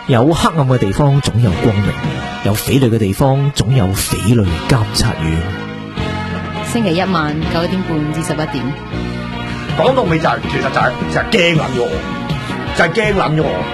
有黑暗嘅地方總有光明，有匪類嘅地方總有匪類監察院。 星期一晚9點半至11點。 講到尾就係、其實就係驚撚咗我，就係驚撚咗我。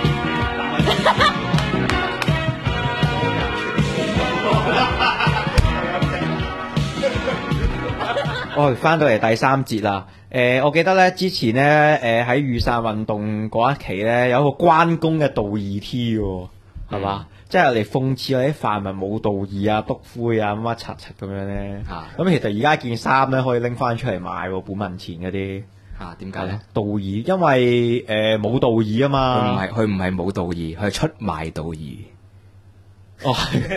我翻到嚟第三節啦。我記得咧之前咧，喺雨傘運動嗰一期咧，有一個關公嘅道義 T 喎，係嘛？即係嚟諷刺嗰啲泛民冇道義啊、篤灰啊、乜乜柒柒咁樣咧。咁其實而家件衫咧可以拎翻出嚟賣喎，本民前嗰啲。 點解咧？ 道義，因為冇道義啊嘛。 佢唔係冇道義，佢係出賣道義。 哦，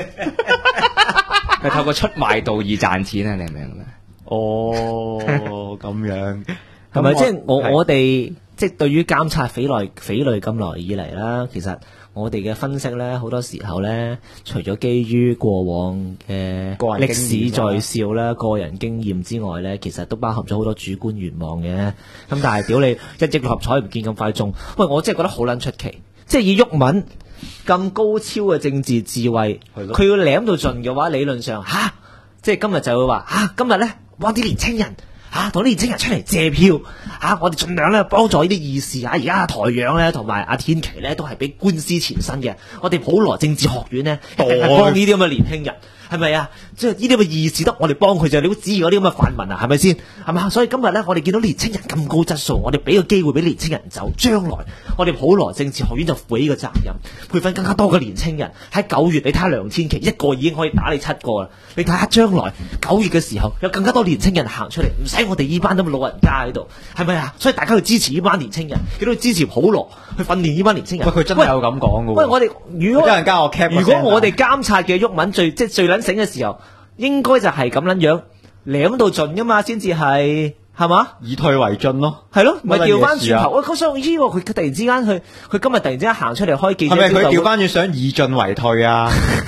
佢透過出賣道義賺錢啊！你明唔明？ 哦， 咁樣係咪？即係我哋即係對於監察匪類咁耐以嚟啦，其實我哋嘅分析咧，好多時候咧，除咗基於過往嘅歷史在笑啦、個人經驗之外咧，其實都包含咗好多主觀願望嘅。咁但係屌你一億六合彩唔見咁快中，喂！我真係覺得好撚出奇，即係以毓民咁高超嘅政治智慧，佢要舐到盡嘅話，理論上即係今日就會話今日咧。幫啲年青人同啲年青人出嚟借票我哋盡量咧幫助呢啲義士而家台陽咧同埋阿天琪咧都係俾官司纏身嘅，我哋普羅政治學院咧一定係幫呢啲咁嘅年輕人，係咪啊？即係呢啲咁嘅義士得我哋幫佢就，你都指意嗰啲咁嘅泛民啊，係咪先？係嘛？所以今日咧，我哋見到年青人咁高質素，我哋俾個機會俾年青人走，將來我哋普羅政治學院就負起呢個責任，培訓更加多嘅年青人。喺9月，你睇下梁天琦一個已經可以打你7個啦。你睇下將來9月嘅時候，有更加多年青人行出嚟，唔使我哋呢班咁嘅老人家喺度，係咪啊？所以大家去支持呢班年青人，亦都支持普羅去訓練呢班年青人。 喂，佢真係有咁講嘅喎。 喂，我哋如果我哋監察嘅毓民最撚醒嘅時候，應該就係咁撚樣舐到盡噶嘛，先至係嘛？ 以退為進咯， 係咯，咪調翻轉頭。喂，佢想佢突然之間佢今日突然之間行出嚟開記者招待會， 係咪佢調翻轉想以進為退啊？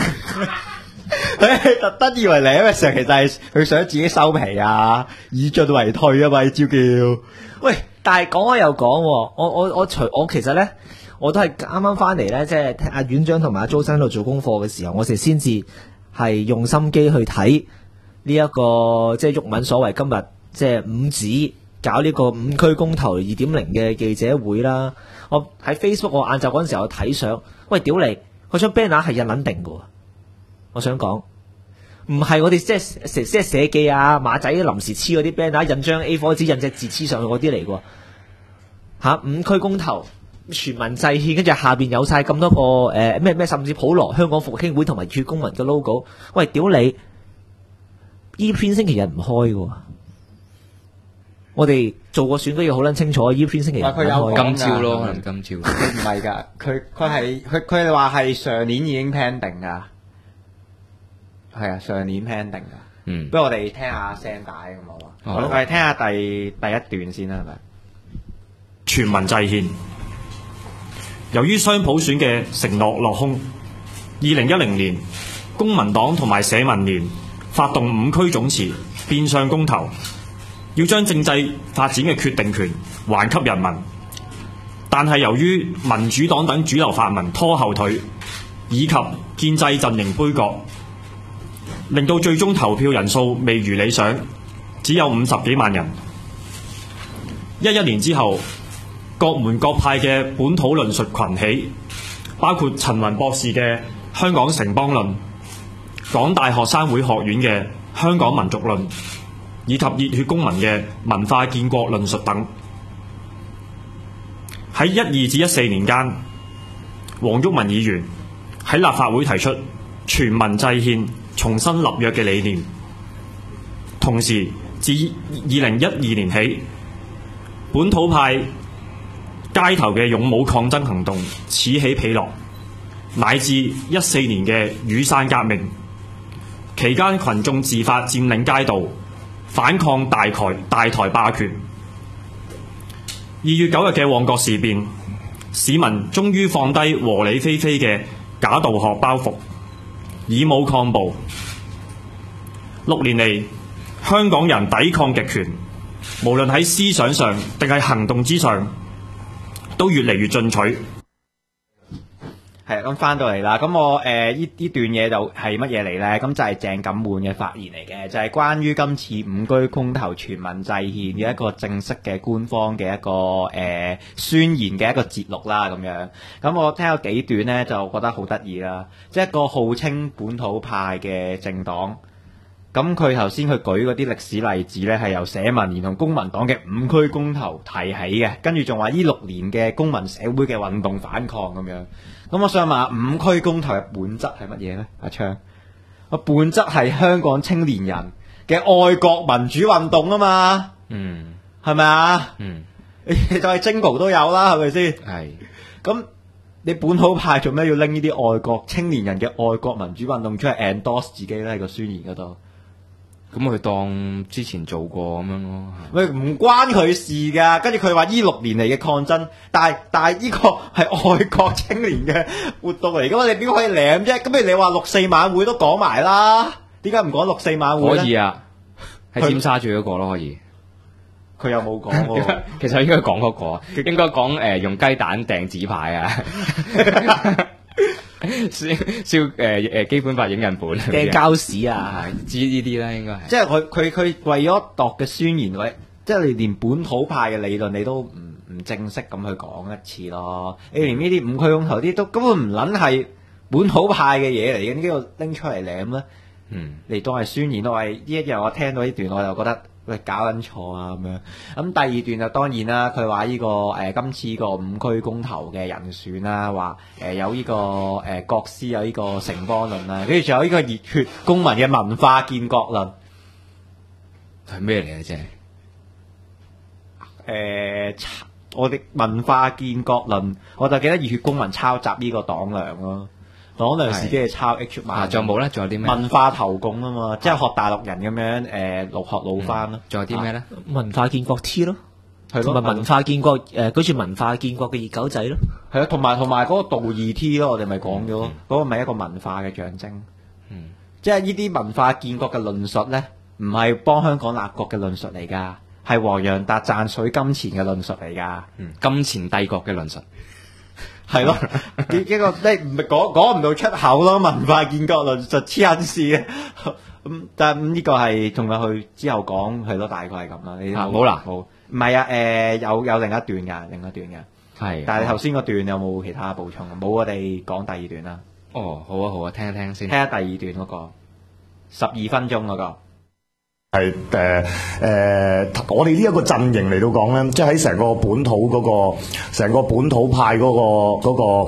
特登以為你因為成日其實係佢想自己收皮啊，以進為退啊嘛，招叫。 喂，但係講開又講，我其實咧，我都係啱啱翻嚟咧，即係阿院長同埋阿周生喺度做功課嘅時候，我哋先至係用心機去睇呢一個即係毓民所謂今日即係5指搞呢個5區公投2.0嘅記者會啦。我喺 Facebook 我晏晝嗰陣時候睇相，喂屌你，嗰張 banner 係印撚定㗎。我想講，唔係我哋即係寫記啊馬仔臨時黐嗰啲 banner 印張 A4 紙印隻字黐上去嗰啲嚟㗎5區公投全民制憲，跟住下邊有晒咁多個咩甚至普羅香港復興會同埋熱血公民嘅 logo。喂屌你，呢篇星期日唔開㗎，我哋做個選舉要好撚清楚，呢篇星期日唔開。 今朝咯，可能今朝。 佢唔係㗎，佢話係上年已經 pending 㗎。係啊，上年 pending 㗎。不如我哋聽下聲帶咁好嘛？我哋聽下第一段先啦，係咪？ 全民制憲，由於雙普選嘅承諾落空，2010年公民黨同埋社民連發動5區總辭變相公投，要將政制發展嘅決定權還給人民。但係由於民主黨等主流泛民拖後腿，以及建制陣營杯葛，令到最終投票人數未如理想，只有50幾萬人。11年之後，各門各派嘅本土論述群起，包括陳雲博士嘅香港城邦論、港大學生會學院嘅香港民族論，以及熱血公民嘅文化建國論述等。喺12至14年間，黃毓民議員喺立法會提出全民制憲、重新立約嘅理念，同時自2012年起，本土派街頭嘅勇武抗爭行動此起彼落，乃至14年嘅雨傘革命期間，群眾自發佔領街道，反抗大台霸權。2月9日嘅旺角事變，市民終於放低和理非非嘅假道學包袱，以武抗暴。6年嚟，香港人抵抗極權，無論喺思想上定係行動之上，都越嚟越進取。 係係咁翻到嚟啦，咁我呢段嘢就係乜嘢嚟咧？咁就係鄭錦滿嘅發言嚟嘅，就係關於今次五區公投全民制憲嘅一個正式嘅官方嘅一個宣言嘅一個節錄啦，咁樣。咁我聽咗幾段咧，就覺得好得意啦，即係一個號稱本土派嘅政黨。咁佢頭先佢舉嗰啲歷史例子咧，係由社民連同公民黨嘅五區公投提起嘅，跟住仲話呢6年嘅公民社會嘅運動反抗咁樣。咁我想問下，五區公投嘅本質係乜嘢咧？阿昌，個本質係香港青年人嘅愛國民主運動啊嘛，係咪啊？就係精豪都有啦，係咪先？ 係。 咁你本土派做咩要拎呢啲愛國青年人嘅愛國民主運動出嚟 endorse 自己咧？喺個宣言嗰度？ 咁佢當之前做過咁樣咯。 喂，唔關佢事㗎。跟住佢話呢6年嚟嘅抗爭，但係呢個係愛國青年嘅活動嚟㗎嘛？你邊個可以舐啫？咁不如你話6·4晚會都講埋啦。點解唔講6·4晚會咧？ 可以啊，喺尖沙咀嗰個咯，可以。 佢又冇講喎。 其實應該講嗰個，應該講用雞蛋掟紙牌啊。燒基本法影印本， 掟膠屎啊！ 知呢啲啦，應該係。 即係佢為咗度嘅宣言，即係你連本土派嘅理論你都唔正式咁去講一次咯。你連呢啲五區公投啲都根本唔撚係本土派嘅嘢嚟嘅，點解要拎出嚟舐咧？嚟當係宣言咯。係呢一樣我聽到呢段我就覺得。喂，搞緊錯啊咁樣。咁第二段就當然啦，佢話呢個今次個五區公投嘅人選啦，話有呢個國師有呢個城邦論啦，跟住仲有呢個熱血公民嘅文化建國論， 係咩嚟嘅啫？ 我哋文化建國論，我就記得熱血公民抄襲呢個黨糧咯。黨糧自己係抄 H 碼， 仲有冇咧？仲有啲咩？ 文化投共啊嘛，即係學大陸人咁樣老學老翻咯。 仲有啲咩咧？ 文化建國 T 咯， 係咯， 同埋文化建國嗰住文化建國嘅熱狗仔咯。 係啊，同埋嗰個道義 T 咯，我哋咪講咗，嗰個咪一個文化嘅象徵。即係呢啲文化建國嘅論述咧，唔係幫香港立國嘅論述嚟㗎，係黃洋達賺取金錢嘅論述嚟㗎。 金錢帝國嘅論述。 係咯，幾個你唔係講唔到出口咯，文化建國論就黐緊線嘅。咁但係呢個係仲有佢之後講係咯，大概係咁啦。你冇啦， 冇唔係啊？有另一段㗎，另一段㗎。 係。 但係頭先嗰段有冇其他補充？冇，我哋講第二段啦。 哦，好啊，好啊，聽一聽先。 聽下第二段嗰個12分鐘嗰個。 係我哋呢一個陣營嚟到講咧，即係喺成個本土成個本土派嗰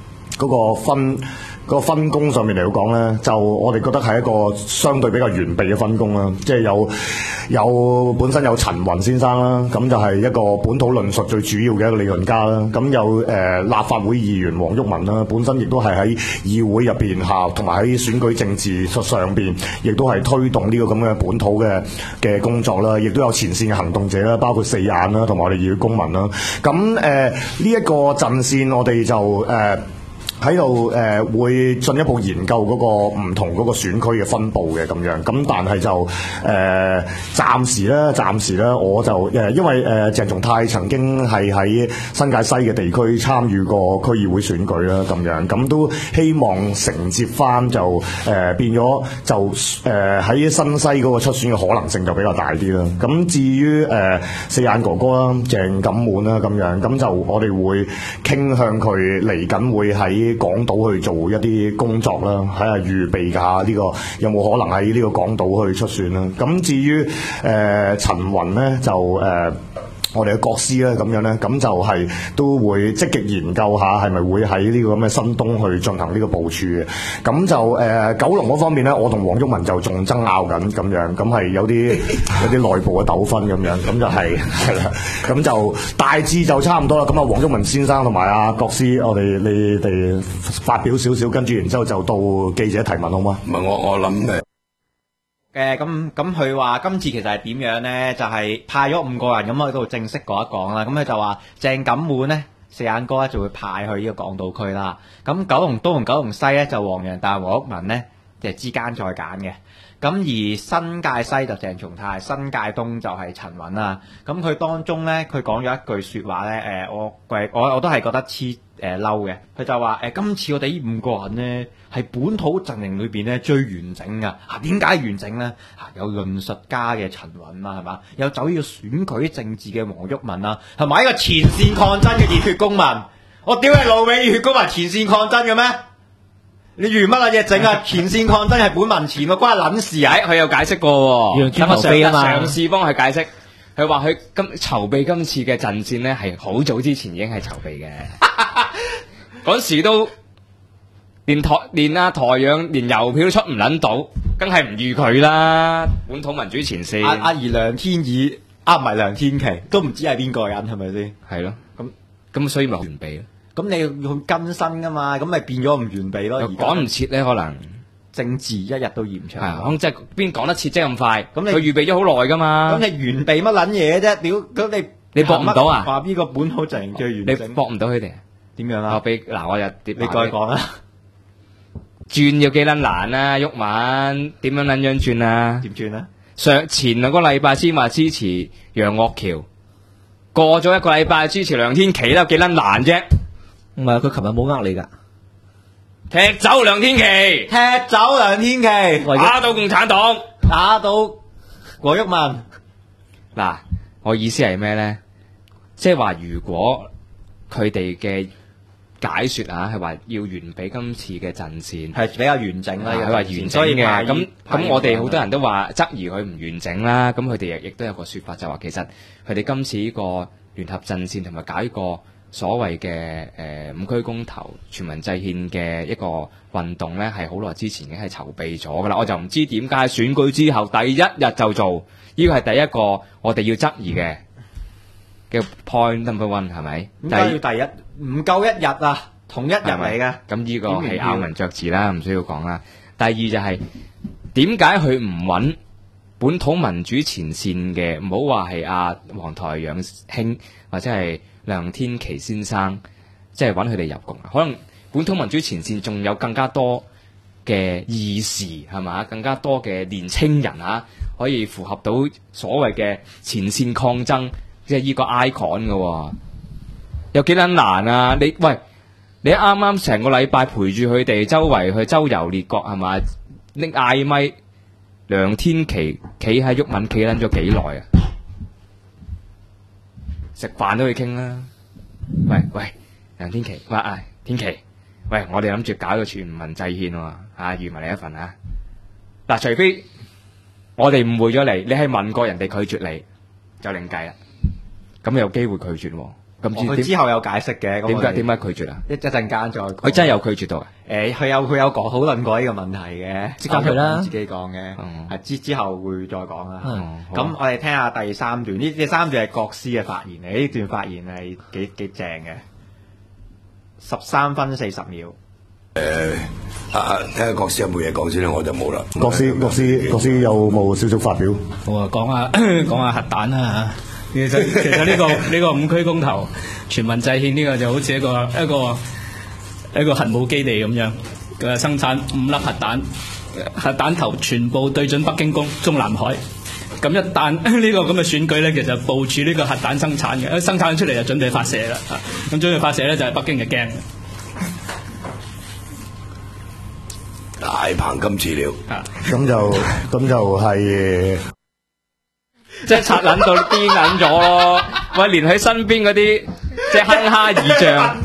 個分工上面嚟到講咧，就我哋覺得係一個相對比較完備嘅分工啦。即係有本身有陳雲先生啦，咁就係一個本土論述最主要嘅一個理論家啦。咁有立法會議員黃毓民啦，本身亦都係喺議會入邊下，同埋喺選舉政治上邊，亦都係推動呢個咁嘅本土嘅工作啦。亦都有前線嘅行動者啦，包括四眼啦，同埋我哋議會公民啦。咁呢一個陣線，我哋就喺度會進一步研究嗰個唔同嗰個選區嘅分佈嘅咁樣，咁但係就暫時咧，我就因為鄭松泰曾經係喺新界西嘅地區參與過區議會選舉啦，咁樣咁都希望承接翻就變咗就喺新西嗰個出選嘅可能性就比較大啲啦。咁至於四眼哥哥啦、鄭錦滿啦咁樣，咁就我哋會傾向佢嚟緊會喺港島去做一啲工作啦，喺度預備下呢個有冇可能喺呢個港島去出選啦。咁至於陳雲咧就我哋嘅國師咧咁樣咧，咁就係都會積極研究下係咪會喺呢個咁嘅新東去進行呢個部署嘅。咁就九龍嗰方面咧，我同黃毓民就仲爭拗緊咁樣，咁係有啲內部嘅糾紛咁樣，咁就係啦。咁就大致就差唔多啦。咁啊，黃毓民先生同埋阿國師，你哋發表少少，跟住然之後就到記者提問好嗎？ 唔係我諗咁佢話今次其實係點樣咧？就係派咗5個人咁喺度正式講一講啦。咁佢就話鄭錦滿咧，四眼哥咧就會派去呢個港島區啦。咁九龍東同九龍西咧就黃洋達、黃毓民咧就之間再揀嘅。咁而新界西就鄭松泰，新界東就係陳雲啦。咁佢當中咧，佢講咗一句説話咧，我都係覺得嬲嘅，佢就話今次我哋呢5個人呢，係本土陣營裏邊咧最完整噶。點解完整咧？有論述家嘅陳雲啦，係嘛？有走呢個選舉政治嘅黃毓民啦，係咪一個前線抗爭嘅熱血公民？我屌你老味，熱血公民前線抗爭嘅咩？你預乜嘢整啊？前線抗爭係本民前喎，關撚事啊！ 佢有解釋過喎， 楊天飛啊嘛， 嘗試幫佢解釋。佢話佢籌備今次嘅陣線咧，係好早之前已經係籌備嘅。嗰時都連台陽連郵票都出唔撚到，梗係唔預佢啦。本土民主前線阿兒梁天義，唔係梁天琦，都唔知係邊個人係咪先？ 係咯，咁所以咪完備咯。 咁你要去更新噶嘛，咁咪變咗唔完備咯。 又趕唔切咧，可能政治一日都延長。 係，咁即係邊講得切啫咁快？ 咁你佢預備咗好耐噶嘛？ 咁你完備乜撚嘢啫？屌，咁你搏唔到啊？ 話呢個本土陣營最完整， 你搏唔到佢哋？ 點樣啊？ 我又你再講啦。 轉要幾撚難啊？毓民點樣撚樣轉啊？ 點轉啊？ 前兩個禮拜先話支持楊岳橋，過咗一個禮拜支持梁天琦啦，幾撚難啫？ 唔係，佢琴日冇呃你㗎， 踢走梁天琦， 踢走梁天琦， 打到共產黨， 打到黃毓民。 嗱，我意思係咩咧？即係話如果佢哋嘅解說啊，係話要完備今次嘅陣線， 係比較完整啦。 佢話完整嘅，咁我哋好多人都話質疑佢唔完整啦。咁佢哋亦都有個說法，就話其實佢哋今次呢個聯合陣線同埋搞呢個所謂嘅5區公投全民制憲嘅一個運動咧，係好耐之前已經係籌備咗噶啦。我就唔知點解選舉之後第一日就做，呢個係第一個我哋要質疑嘅 point number one 係咪？ 點解要第一？唔夠一日啊，同一日嚟嘅。 咁呢個係咬文嚼字啦，唔需要講啦。第二就係點解佢唔揾本土民主前線嘅，唔好話係阿黃台仰兄或者係梁天琦先生，即係揾佢哋入局。可能本土民主前線仲有更加多嘅義士係嘛，更加多嘅年青人啊，可以符合到所謂嘅前線抗爭，即係呢個 icon 嘅。有幾撚難啊？你啱啱成個禮拜陪住佢哋周圍去周遊列國係嘛？拎嗌咪，梁天琦企喺毓民企撚咗幾耐啊？食飯都去傾啦。喂，梁天琦，天琦，喂，我哋諗住搞個全民制憲喎，預埋你一份啊！嗱，除非我哋誤會咗你係問過人哋拒絕你，就另計啦。咁有機會拒絕喎。咁佢之後有解釋嘅， 點解拒絕啊？ 一陣間再講。 佢真係有拒絕到啊？ 佢有討論過呢個問題嘅， 即刻去啦， 自己講嘅，之後會再講啦。咁我哋聽下第三段，呢第三段係國師嘅發言嚟，呢段發言係幾正嘅，13分40秒。 睇下國師有冇嘢講先啦，我就冇啦。 國師有冇少少發表？ 我啊講下核彈啦。其實呢個5區公投全民制憲呢個就好似一個核武基地咁樣嘅，生產5粒核彈頭全部對準北京中南海。咁一旦呢個咁嘅選舉咧，其實部署呢個核彈生產嘅，生產出嚟就準備發射啦。咁準備發射咧就係北京就驚。 大鵬今次了， 咁就係。 即係拆撚到癲撚咗咯！喂，連佢身邊嗰啲即係哼哈二將，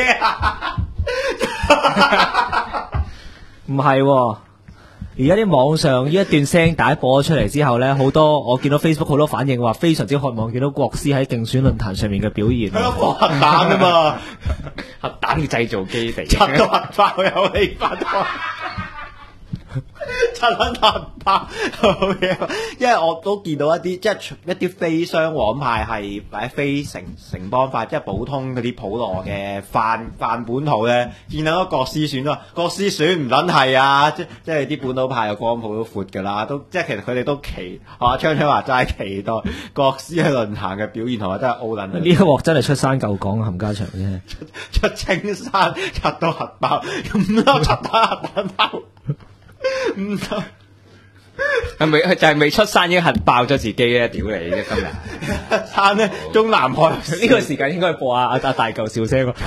唔係，而家啲網上呢一段聲帶播咗出嚟之後咧，好多我見到 Facebook 好多反應話非常之渴望見到國師喺競選論壇上面嘅表現。 核彈啊嘛， 核彈嘅製造基地， 拆到核爆有氣氛。拆撚核爆好嘢，因為我都見到一啲即係一啲非雙黃派係或者非城邦派，即係普通嗰啲普羅嘅泛本土咧，見到個國師選咯，國師選唔撚係啊！即係啲本土派嘅光譜都闊㗎啦，都即係其實佢哋都昌話齋期待國師喺論壇嘅表現同埋真係奧運。 呢一鑊真係出山救港啊，冚家祥啫！ 出青山拆到核爆，咁多拆彈核彈爆。唔得， 係咪就係未出山已經核爆咗自己咧？屌你啫今日！ 山咧中南海呢個時間應該播阿大嚿笑聲喎。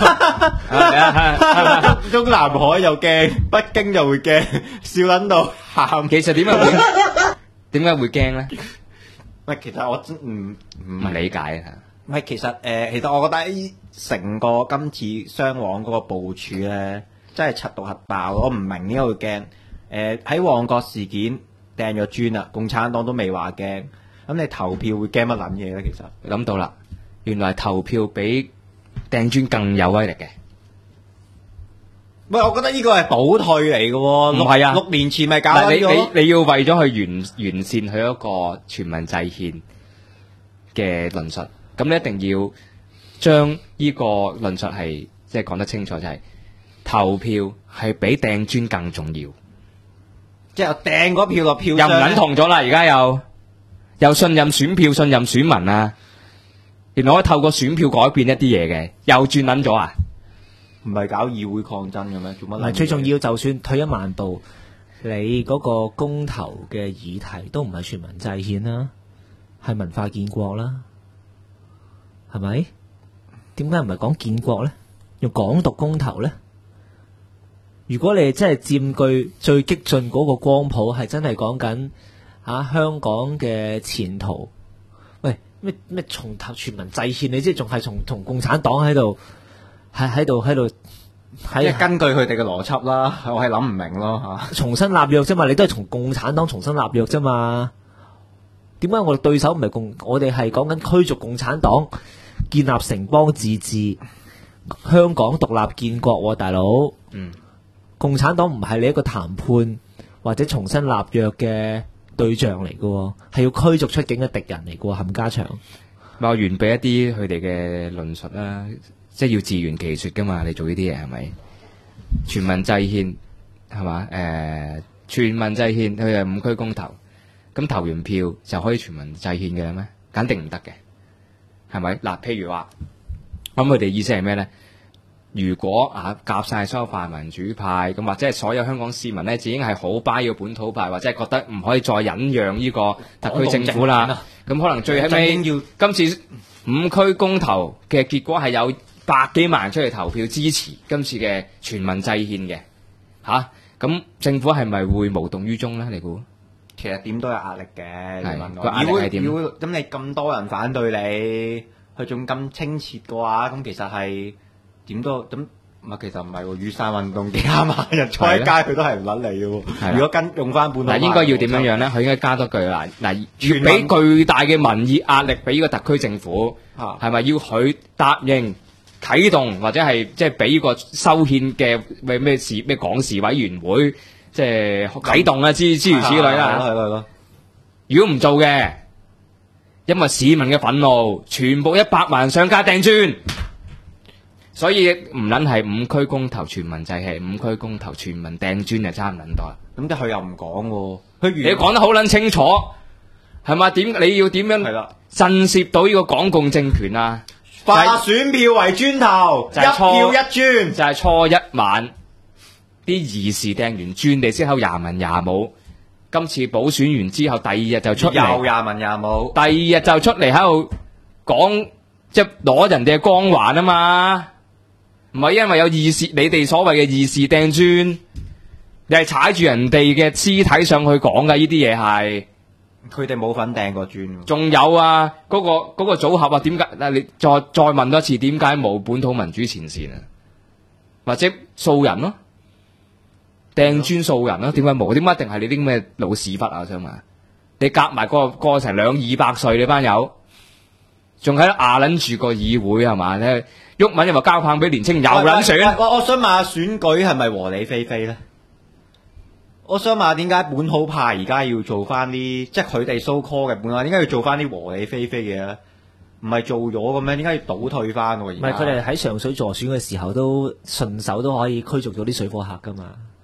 中南海又驚，北京又會驚，笑撚到喊。 其實點解會驚咧？ 喂，其實我真唔唔理解啊！ 唔係，其實我覺得成個今次雙旺嗰個部署咧，真係柒到核爆。我唔明點解會驚。喺旺角事件掟咗磚啦，共產黨都未話驚。咁你投票會驚乜撚嘢咧？其實諗到啦，原來投票比掟磚更有威力嘅。 喂，我覺得呢個係倒退嚟嘅喎。 唔係啊 6年前咪搞嗱， 咗。 你要為咗去完善佢一個全民制憲嘅論述，咁你一定要將呢個論述係即係講得清楚，就係投票係比掟磚更重要。 即係掟嗰票落票又唔箱撚同咗啦，而家又信任選票、信任選民啊！原來可以透過選票改變一啲嘢嘅，又轉撚咗啊！ 唔係搞議會抗爭嘅咩？做乜？ 唔係最重要，就算退一萬步，你嗰個公投嘅議題都唔係全民制憲啦，係文化建國啦，係咪？點解唔係講建國咧？用港獨公投咧？如果你真係佔據最激進嗰個光譜，係真係講緊香港嘅前途，喂咩重投全民制憲，你即係仲係同共產黨喺度。喺度， 即係根據佢哋嘅邏輯啦，我係諗唔明咯嚇。 重新立約啫嘛，你都係從共產黨重新立約啫嘛。點解我哋對手唔係我哋係講緊驅逐共產黨，建立城邦自治，香港獨立建國喎，大佬。共產黨唔係你一個談判或者重新立約嘅對象嚟嘅，係要驅逐出境嘅敵人嚟嘅，冚家祥。 我完備一啲佢哋嘅論述啦。即係要自圓其說噶嘛？你做呢啲嘢係咪？全民制憲係嘛？全民制憲佢係5區公投，咁投完票就可以全民制憲嘅咩？肯定唔得嘅，係咪？嗱，譬如話，咁佢哋意思係咩咧？如果夾晒所有泛民主派，咁或者係所有香港市民咧，已經係好 buy 呢個本土派，或者係覺得唔可以再忍讓呢個特區政府啦，咁可能最後尾今次5區公投嘅結果係有百幾萬人出嚟投票支持今次嘅全民制憲嘅咁政府係咪會無動於衷咧？你估？ 其實點都有壓力嘅。你問我個壓力係點？ 咁你咁多人反對你，佢仲咁清澈嘅話，咁其實係點都咁？其實唔係喎，雨傘運動幾廿萬人坐喺街，佢都係唔撚你嘅喎。如果用翻本土應該要點樣樣咧？佢應該加多句啦。要俾巨大嘅民意壓力俾呢個特區政府，係咪要佢答應？啟動或者係即係俾個修憲嘅咩港事委員會即係啟動啊，諸如此類啦。 係咯。 如果唔做嘅，因為市民嘅憤怒，全部100萬上街掟磚，所以唔撚係5區公投全民制，係5區公投全民掟磚就差唔撚多啦。 咁即係佢又唔講喎， 你講得好撚清楚，係嘛？你要點樣震懾到呢個港共政權啊？ 化選票為磚頭，一票一磚， 就係初一晚啲議事掟完磚，你先口廿文廿武。今次補選完之後，第2日就出嚟， 又廿文廿武。 第2日就出嚟喺度講，即係攞人哋嘅光環啊嘛。唔係因為有議事，你哋所謂嘅議事掟磚，你係踩住人哋嘅屍體上去講㗎，呢啲嘢係。 佢哋冇份掟過磚。 仲有啊，嗰個組合啊，點解？你再問多次，點解冇本土民主前線啊？或者掃人咯，掟磚掃人咯，點解冇？點解一定係你啲咩老屎忽啊？我想問，你夾埋個成200歲你班友，仲喺度壓撚住個議會係嘛？咧毓民又話交棒俾年青又撚選。 我想問下選舉係咪和理非非咧？我想問下點解本土派而家要做翻啲，即係佢哋 so call 嘅本土派，點解要做翻啲和理非非嘅咧？唔係做咗嘅咩？點解要倒退翻？唔係佢哋喺上水助選嘅時候都順手都可以驅逐咗啲水貨客噶嘛？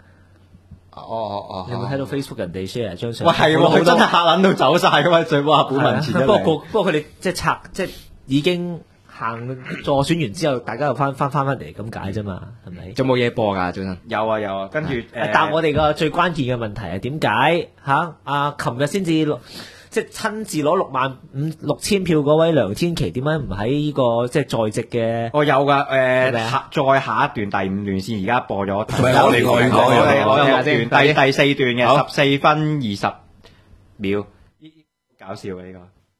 你有冇睇到 Facebook 人哋 share 張相？ 喂，係佢真係嚇撚到走晒噶嘛？水貨客本民前。 不過佢哋即係拆，即係已經行助選完之後，大家又翻嚟咁解啫嘛，係咪？ 仲冇嘢播㗎，早晨。 有啊，跟住答我哋個最關鍵嘅問題係點解嚇？琴日先至即係親自攞66000票嗰位梁天琦，點解唔喺呢個即係在席嘅？ 我有㗎， 係咪再下一段第5段先，而家播咗。 唔係我哋講我有6 先段，第4段好嘅14分20秒，搞笑嘅呢個。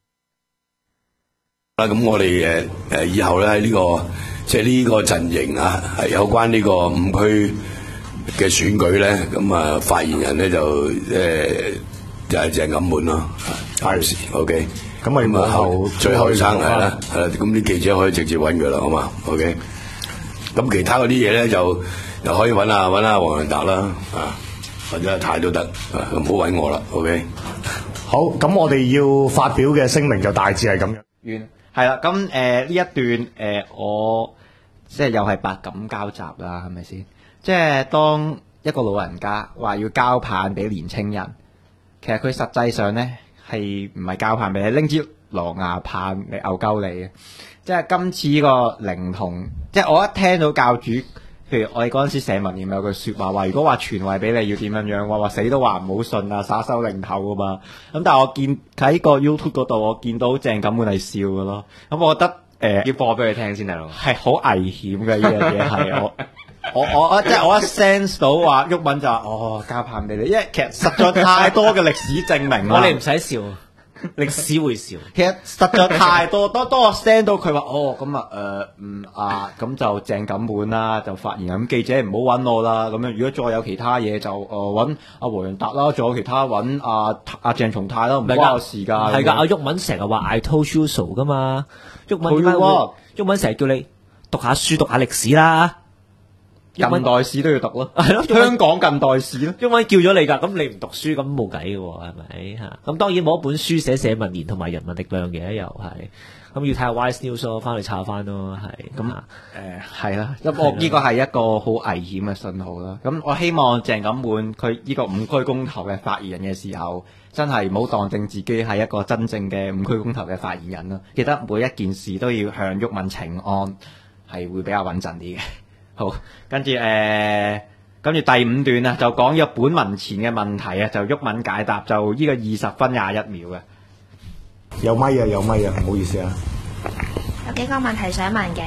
啦，咁我哋以後咧喺呢個即係呢個陣營啊，係有關呢個5區嘅選舉咧，咁啊發言人咧就就係鄭錦滿咯，係 OK。 咁咪幕後最後生係啦，咁啲記者可以直接揾佢啦，好嘛 OK。咁其他嗰啲嘢咧就又可以揾下黃洋達啦，或者阿泰都得，唔好揾我啦 OK。 好，咁我哋要發表嘅聲明就大致係咁樣。 完係啦，咁呢一段我即係又係百感交集啦，係咪先？即係當一個老人家話要交棒俾年青人，其實佢實際上咧係唔係交棒俾你，拎支狼牙棒嚟牛鳩你嘅。即係今次呢個靈童，即係我一聽到教主，譬如我哋嗰陣時寫文言有句説話，如果話傳位俾你要點樣話死都話唔好信啊，耍手擰頭噶嘛。咁但係我見喺個 YouTube 嗰度，我見到鄭錦滿係笑嘅咯。咁我覺得要播俾佢聽先大佬。 係好危險嘅呢樣嘢係我即係我一 sense 到話毓民就話交棒俾你，因為其實實在太多嘅歷史證明啦。 我哋唔使笑，歷史會笑。 其實實在太多，當我 send 到佢話咁咁就鄭錦滿啦，就發言咁記者唔好揾我啦。咁樣如果再有其他嘢就揾阿黃洋達啦，仲有其他揾阿鄭松泰啦，唔關我事㗎。 係㗎，阿毓民成日話 I told you so 㗎嘛。毓民成日叫你讀下書、讀下歷史啦。 近代史都要讀咯， 係咯， 香港近代史咯。 毓民叫咗你㗎，咁你唔讀書咁冇計嘅喎，係咪嚇？咁當然冇一本書寫文言同埋人民力量嘅，又係咁要睇下 Wise News 咯，翻去查翻咯，係咁係啦。咁我呢個係一個好危險嘅信號啦。咁我希望鄭錦滿佢呢個5區公投嘅發言人嘅時候，真係唔好當正自己係一個真正嘅5區公投嘅發言人咯。記得每一件事都要向毓民請安，係會比較穩陣啲嘅。好，跟住第5段啊，就講咗本文前嘅問題啊，就毓民解答，就呢個20分21秒嘅。 有咪啊，唔好意思啊。 有幾個問題想問嘅，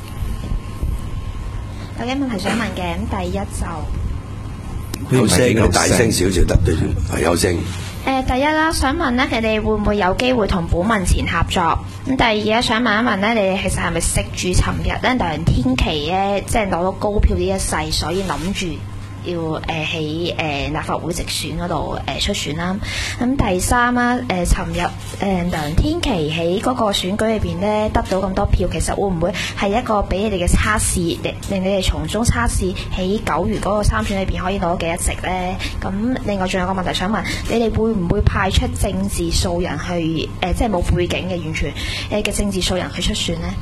咁第一就有聲嘅，大聲少少得對住，係有聲。 第一啦，想問咧，佢哋會唔會有機會同本文前合作？咁第二咧，想問一問咧，你哋其實係咪食住尋日咧梁天琦咧，即係攞到高票呢一世，所以諗住要喺立法會直選嗰度出選啦？咁第三啦，尋日梁天琦喺嗰個選舉裏邊咧得到咁多票，其實會唔會係一個俾你哋嘅測試，令你哋從中測試喺9月嗰個參選裏邊可以攞到幾多席咧？咁另外仲有個問題想問，你哋會唔會派出政治素人去即係冇背景嘅完全嘅政治素人去出選咧？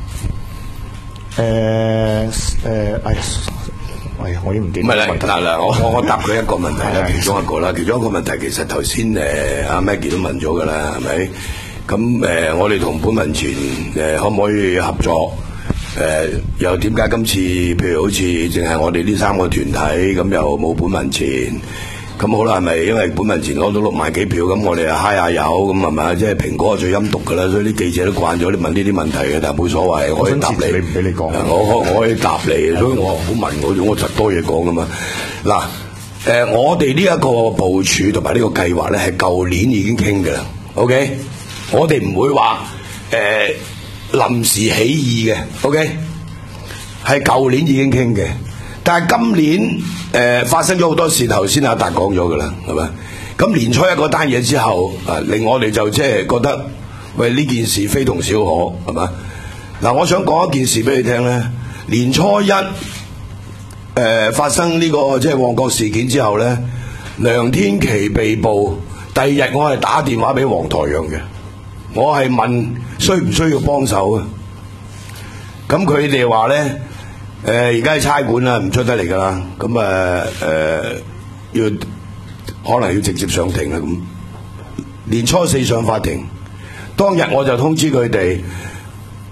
我已經唔記得。 唔係啦，嗱，我答佢一個問題啦，其中一個啦，其中一個問題其實頭先阿 Maggie 都問咗㗎啦，係咪？咁我哋同本文前可唔可以合作？又點解今次譬如好似淨係我哋呢3個團體咁又冇本文前？咁好啦，係咪因為本文前攞到6萬幾票，咁我哋啊嗨下油咁係咪？即係蘋果係最陰毒㗎啦，所以啲記者都慣咗你問呢啲問題嘅，但係冇所謂，我可以答你。 唔俾你講， 我可以答你，所以我好問我實多嘢講㗎嘛。嗱，我哋呢一個部署同埋呢個計劃咧，係舊年已經傾㗎啦。OK，我哋唔會話臨時起意嘅。OK，係舊年已經傾嘅。但係今年發生咗好多事，頭先阿達講咗㗎啦，係咪？咁年初一嗰單嘢之後，令我哋就即係覺得，喂，呢件事非同小可，係嘛？嗱，我想講一件事俾你聽咧。年初一發生呢個即係旺角事件之後咧，梁天琦被捕，第2日我係打電話俾黃台仰嘅，我係問需唔需要幫手啊？咁佢哋話咧。而家喺差館啦，唔出得嚟噶啦，咁可能要直接上庭啦咁。年初4上法庭，當日我就通知佢哋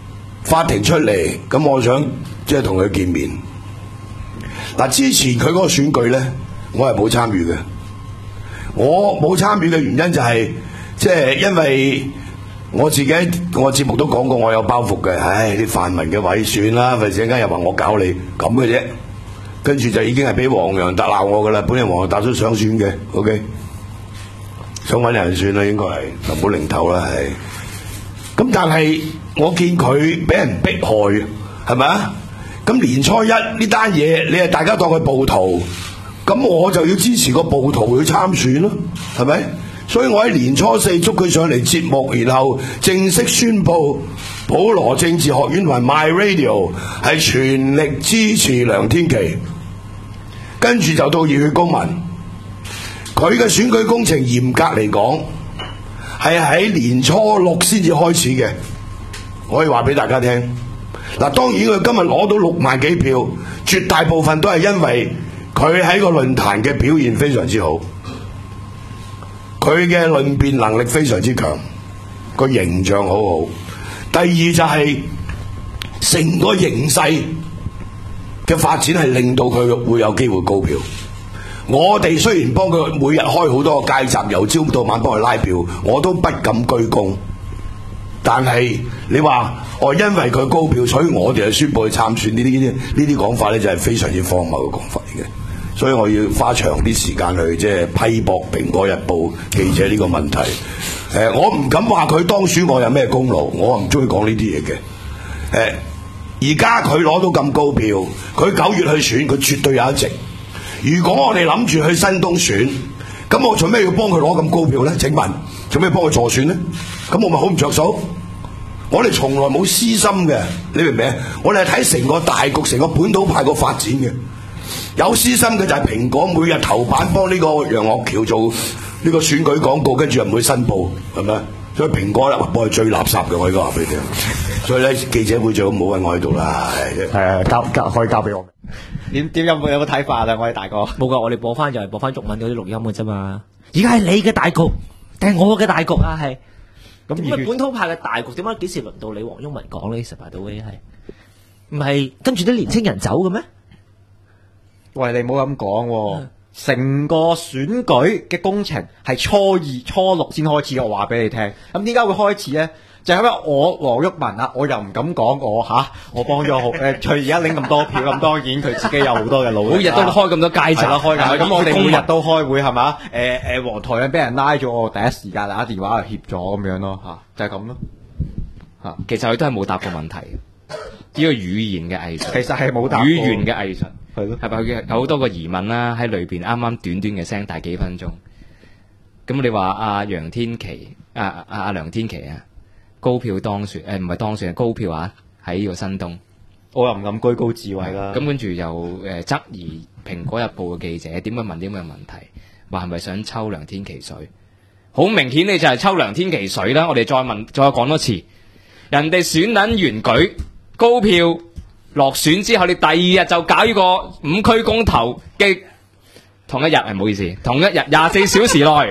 法庭出嚟，咁我想即係同佢見面。嗱，之前佢嗰個選舉咧，我係冇參與嘅。我冇參與嘅原因就係、即係因為我自己我節目都講過，我有包袱嘅。唉，啲泛民嘅位算啦，費事陣間又話我搞你咁嘅啫。跟住就已經係俾黃洋達鬧我噶啦，本嚟黃洋達都想選嘅 ，OK， 想揾人選啦，應該係林寶零頭啦，係。咁但係我見佢俾人迫害，係咪啊？咁年初一呢單嘢，你係大家當佢暴徒，咁我就要支持個暴徒去參選咯，係咪？所以我喺年初四捉佢上嚟節目，然後正式宣布普羅政治學院同埋 My Radio 係全力支持梁天琦。跟住就到熱血公民，佢嘅選舉工程嚴格嚟講係喺年初六先至開始嘅，我可以話俾大家聽。嗱，當然佢今日攞到6萬幾票，絕大部分都係因為佢喺個論壇嘅表現非常之好，佢嘅論辯能力非常之強，個形象好好。第二就係成個形勢嘅發展係令到佢會有機會高票。我哋雖然幫佢每日開好多個街站，由朝到晚幫佢拉票，我都不敢居功。但係你話因為佢高票，所以我哋就宣佈去參選，呢啲講法咧就係非常之荒謬嘅講法嚟嘅。所以我要花長啲時間去即係批駁《蘋果日報》記者呢個問題。我唔敢話佢當選我有咩功勞，我唔中意講呢啲嘢嘅。而家佢攞到咁高票，佢9月去選，佢絕對有一席。如果我哋諗住去新東選，咁我做咩要幫佢攞咁高票呢？請問做咩幫佢助選呢？咁我咪好唔着數？我哋從來冇私心嘅，你明唔明？我哋係睇成個大局，成個本土派個發展嘅。有私心嘅就係蘋果每日頭版幫呢個楊岳橋做呢個選舉廣告，跟住又唔會申報，係咪？所以蘋果咧，我係最垃圾嘅，我而家話俾你聽。所以咧，記者會最好唔好揾我喺度啦。 可以交俾我。 點有冇睇法啊？我哋大哥冇噶，我哋播翻就係播翻中文嗰啲錄音嘅啫嘛。而家係你嘅大局定係我嘅大局啊？係咁點解本土派嘅大局點解幾時輪到你黃毓民講呢？實by the way係唔係跟住啲年青人走嘅咩？ 喂，你唔好咁講喎。成個選舉嘅工程係初2、初6先開始，我話俾你聽。咁點解會開始咧？就係因為我黃毓民啊，我又唔敢講我幫咗好佢而家拎咁多票，咁當然佢自己有好多嘅努力。 每日都開咁多街站， 開緊。咁我哋每日都開會係嘛？黃台仰俾人拉咗，我第一時間打電話去協助咁樣咯就係咁咯其實佢都係冇答過問題。呢個語言嘅藝術， 其實係冇答過語言嘅藝術。 係咯， 係咪佢有好多個疑問啦？喺裏邊啱啱短短嘅聲帶幾分鐘。咁你話阿楊天琦阿梁天琦啊，高票當選唔係當選，係高票啊，喺呢個新東。 我又唔敢居高自偉啦。 咁跟住又質疑《蘋果日報》嘅記者點解問啲咁嘅問題，話係咪想抽梁天琦水？好明顯你就係抽梁天琦水啦！我哋再講多次，人哋選撚完舉高票。落選之後，你第二日就搞呢個5區公投嘅同一日，唔好意思，同一日24小時內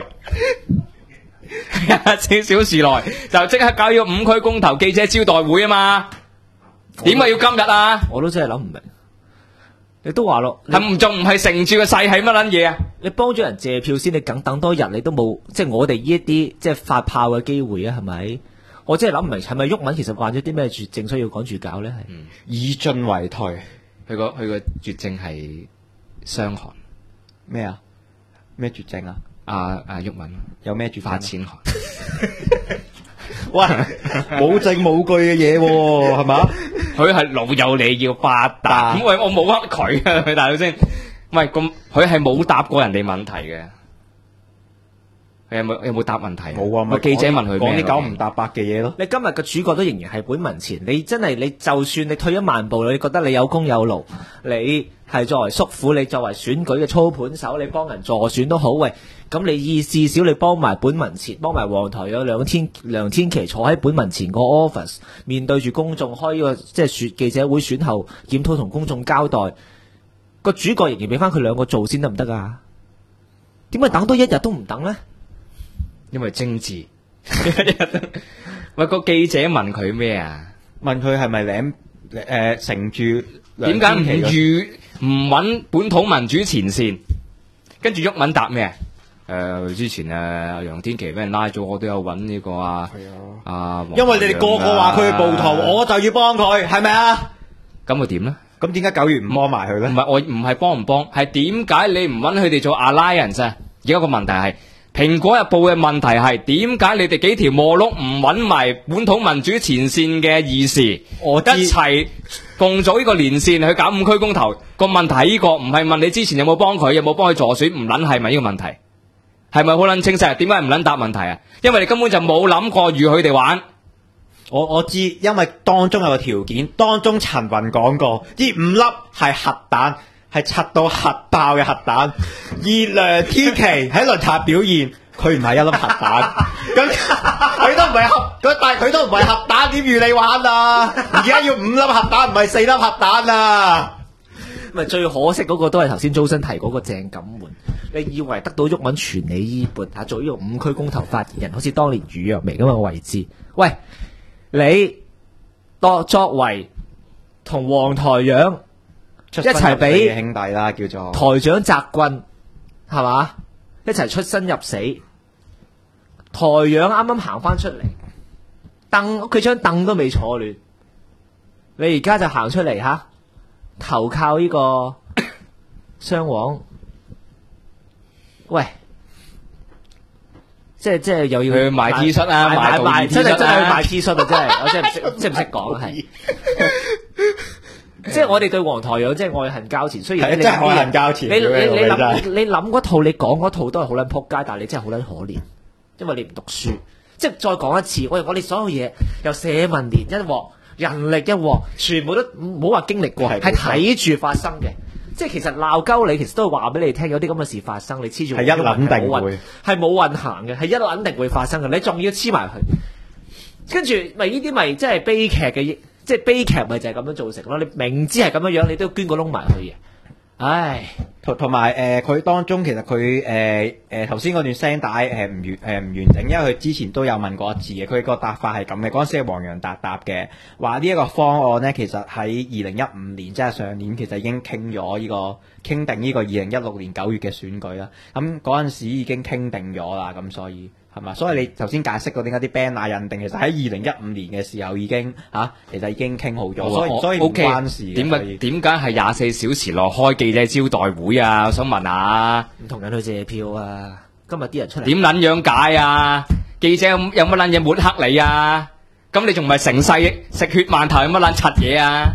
，24小時內就即刻搞呢個5區公投記者招待會啊嘛？點解要今日啊？ 我都真係諗唔明。你都話咯， 係仲唔係乘住個勢係乜撚嘢啊？ 你幫咗人借票先，你等多日，你都冇即係我哋呢一啲即係發炮嘅機會啊？係咪？我真係諗唔明，係咪毓民其實患咗啲咩絕症，需要趕住搞咧？係以進為退， 佢個絕症係傷寒咩啊？咩絕症啊？ 毓民有咩絕症？ 發錢寒。 喂，冇證冇據嘅嘢喎，係嘛？ 佢係老友你要發達，咁喂我冇呃佢啊，佢大佬先。唔係咁，佢係冇答過人哋問題嘅。有冇答問題？ 冇啊！咪記者問佢講啲9唔搭8嘅嘢咯。 你今日嘅主角都仍然係本民前，你真係你就算你退一萬步，你覺得你有功有勞，你係作為叔父，你作為選舉嘅操盤手，你幫人助選都好。喂，咁你至少你幫埋本民前，幫埋黃台仰梁天琦坐喺本民前個 office， 面對住公眾開呢個即係記者會選後檢討同公眾交代，個主角仍然俾翻佢2個做先得唔得啊？點解等多1日都唔等呢？ 因為精緻，喂個記者問佢咩啊？ 問佢係咪乘住點解唔梁天琦嘅唔揾本土民主前線？跟住毓民答咩？之前楊天琦俾人拉咗，我都有揾呢個因為你哋個個話佢係暴徒，我就要幫佢，係咪啊？ 咁會點咧？ 咁點解9月唔幫埋佢咧？ 唔係我唔係幫唔幫，係點解你唔揾佢哋做 alliance 啊？而家個問題係蘋果日報嘅問題係點解你哋幾條磨碌唔揾埋本土民主前線嘅義士，一齊共組呢個連線去搞5區公投？個問題係呢個，唔係問你之前有冇幫佢，有冇幫佢助選，唔撚係咪呢個問題？係咪好撚清晰？點解唔撚答問題啊？因為你根本就冇諗過與佢哋玩。 我知，因為當中有個條件，當中陳雲講過，呢5粒係核彈，係拆到核爆嘅核彈。而梁天琦喺論壇表現，佢唔係1粒核彈，咁佢都唔係但係佢都唔係核彈，點預你玩啊？而家要5粒核彈，唔係4粒核彈啊！ 咪最可惜嗰個都係頭先周生提嗰個鄭錦滿。你以為得到毓民全理衣缽做呢個5區公投發言人，好似當年余若薇咁嘅位置？喂，你作為同黃台仰一齊俾兄弟啦，叫做台長責棍係嘛？一齊出生入死。台仰啱啱行翻出嚟，佢張凳都未坐暖，你而家就行出嚟投靠呢個雙黃。喂，即係又要去買 T 恤啊，買真係去買 T 恤啊！真係我真係唔識講係。即係我哋對黃台仰即係愛恨交纏，雖然你真係愛恨交纏。 你諗嗰套，你講嗰套都係好撚撲街，但係你真係好撚可憐，因為你唔讀書。即係再講一次，我哋所有嘢由社民連一鑊，人力一鑊，全部都唔好話經歷過，係睇住發生嘅。即係其實鬧鳩你，其實都係話俾你聽，有啲咁嘅事發生，你黐住係一撚定會係冇運行嘅，係一撚定會發生嘅。你仲要黐埋佢，跟住咪呢啲咪即係悲劇嘅，即係悲劇咪就係咁樣造成咯。你明知係咁樣樣，你都要捐個窿埋去嘅。唉， 同埋佢當中其實佢頭先嗰段聲帶唔完整，因為佢之前都有問過一次嘅，佢個答法係咁嘅。嗰陣時係黃洋達答嘅，話呢一個方案呢，其實喺2015年即係上年，其實已經傾定呢個2016年9月嘅選舉啦。咁嗰陣時已經傾定咗啦，咁所以係嘛？所以你頭先解釋過點解啲 banner 印定，其實喺2015年嘅時候已經其實已經傾好咗，所以唔關事。 點解係24小時內開記者招待會啊？我想問下， 唔同人去借票啊！今日啲人出嚟點撚樣解啊？記者有乜撚嘢抹黑你啊？咁你仲唔係成世食血饅頭有乜撚柒嘢啊？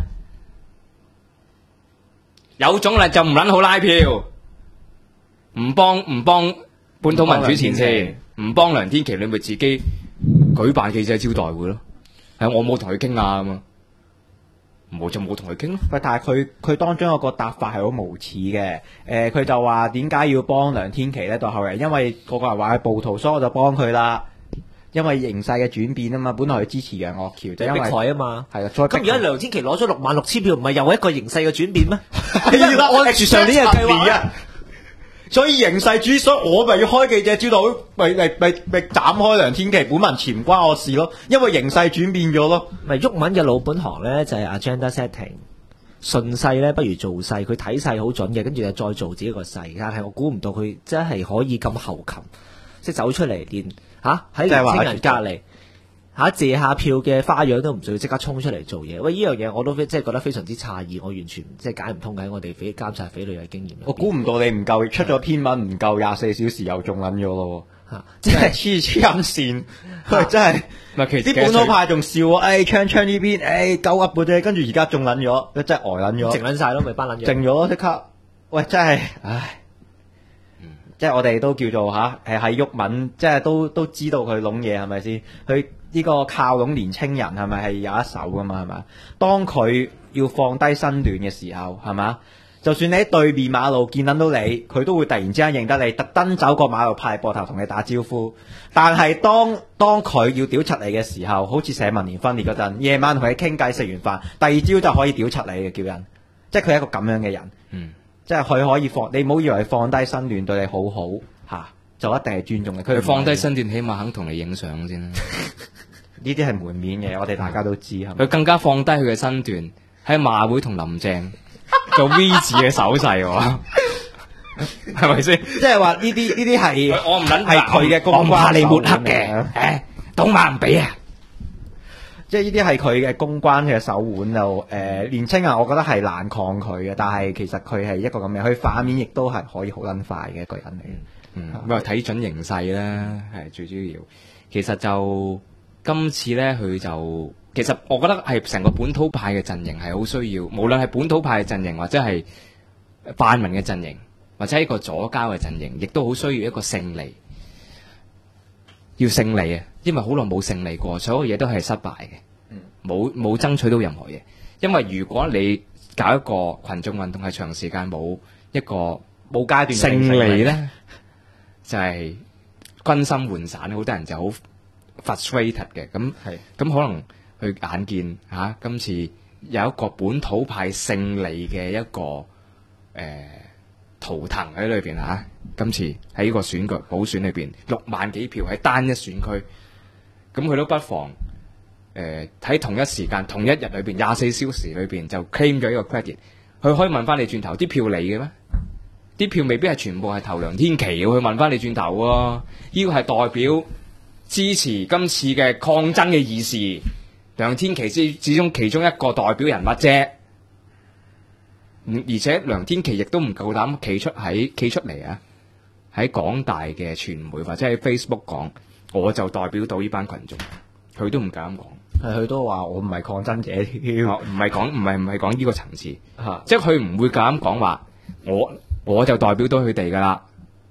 有種啦就唔撚好拉票，唔幫本土民主前線，唔幫梁天琦，你咪自己舉辦記者招待會咯。我冇同佢傾啊，咁啊，冇就冇同佢傾咯。 喂，但係佢當中有個答法係好無恥嘅。佢就話點解要幫梁天琦咧？到後嚟因為個個人話佢暴徒，所以我就幫佢啦。因為形勢嘅轉變啊嘛，本來佢支持楊岳橋，就因為逼台啊嘛。 係啦， 咁而家梁天琦攞咗66000票，唔係又係一個形勢嘅轉變咩？ 係啦，按住上年嘅計劃啊。所以形勢主，所以我咪要開記者招待會，咪斬開梁天琦本民前唔關我事咯，因為形勢轉變咗咯。 咪毓民嘅老本行咧就係 agenda setting， 順勢咧不如做勢，佢睇勢好準嘅，跟住就再做自己個勢。但係我估唔到佢真係可以咁後擒，即係走出嚟連喺年輕人隔離借下票嘅花樣都唔需要即刻衝出嚟做嘢。喂，呢樣嘢我都即係覺得非常之詫異，我完全即係解唔通嘅。我哋監察匪類嘅經驗， 我估唔到你唔夠出咗篇文唔夠24小時又中撚咗咯，即係黐陰線，真係。啲本土派仲笑喎，槍呢邊，鳩噏嘅啫，跟住而家中撚咗，真係呆撚咗， 靜撚晒咯，咪班撚咗， 靜咗即刻。喂，真係，唉。即係我哋都叫做喺毓民，即係都知道佢攏嘢係咪先？佢呢個靠攏年青人係咪係有一手噶嘛？係咪？當佢要放低身段嘅時候，係嘛？就算你喺對面馬路見到你，佢都會突然之間認得你，特登走過馬路拍膊頭同你打招呼。但係當佢要屌柒你嘅時候，好似社民連分裂嗰陣，夜晚同你傾偈食完飯，第二朝就可以屌柒你嘅叫人，即係佢係一個咁樣嘅人。即係佢可以你唔好以為放低身段對你好好就一定係尊重嘅。佢放低身段，起碼肯同你影相先啦。 呢啲係門面嘅，我哋大家都知係咪？ 佢更加放低佢嘅身段喺馬會同林鄭做 V 字嘅手勢喎，係咪先？ 即係話呢啲係我唔撚係佢嘅公關， 我唔怕你抹黑嘅，誒，董馬唔俾啊！ 即係呢啲係佢嘅公關嘅手腕就年青人，我覺得係難抗拒嘅，但係其實佢係一個咁樣，佢反面亦都係可以好撚快嘅一個人嚟。 咁啊睇準形勢啦，係最主要。其實就今次咧，佢就其實我覺得係成個本土派嘅陣營係好需要，無論係本土派嘅陣營或者係泛民嘅陣營，或者係一個左膠嘅陣營，亦都好需要一個勝利。要勝利啊！因為好耐冇勝利過，所有嘢都係失敗嘅，冇爭取到任何嘢。因為如果你搞一個群眾運動係長時間冇一個冇階段勝利咧，就係軍心渙散，好多人就好 frustrated 嘅。咁可能佢眼見今次有一個本土派勝利嘅一個圖騰喺裏邊嚇。今次喺呢個選舉補選裏邊6萬幾票喺單一選區，咁佢都不妨喺同一時間同一日裏邊24小時裏邊就 claim 咗呢個 credit， 佢可以問翻你轉頭啲票你嘅咩？啲票未必係全部係投梁天琦嘅，佢問翻你轉頭喎，呢個係代表支持今次嘅抗爭嘅義士，梁天琦始終其中一個代表人物啫。而且梁天琦亦都唔夠膽企出嚟啊！喺廣大嘅傳媒或者喺 Facebook 講，我就代表到呢班群眾，佢都唔敢講。 佢都話我唔係抗爭者添， 唔係講呢個層次，即係佢唔會敢講話，我就代表到佢哋噶啦，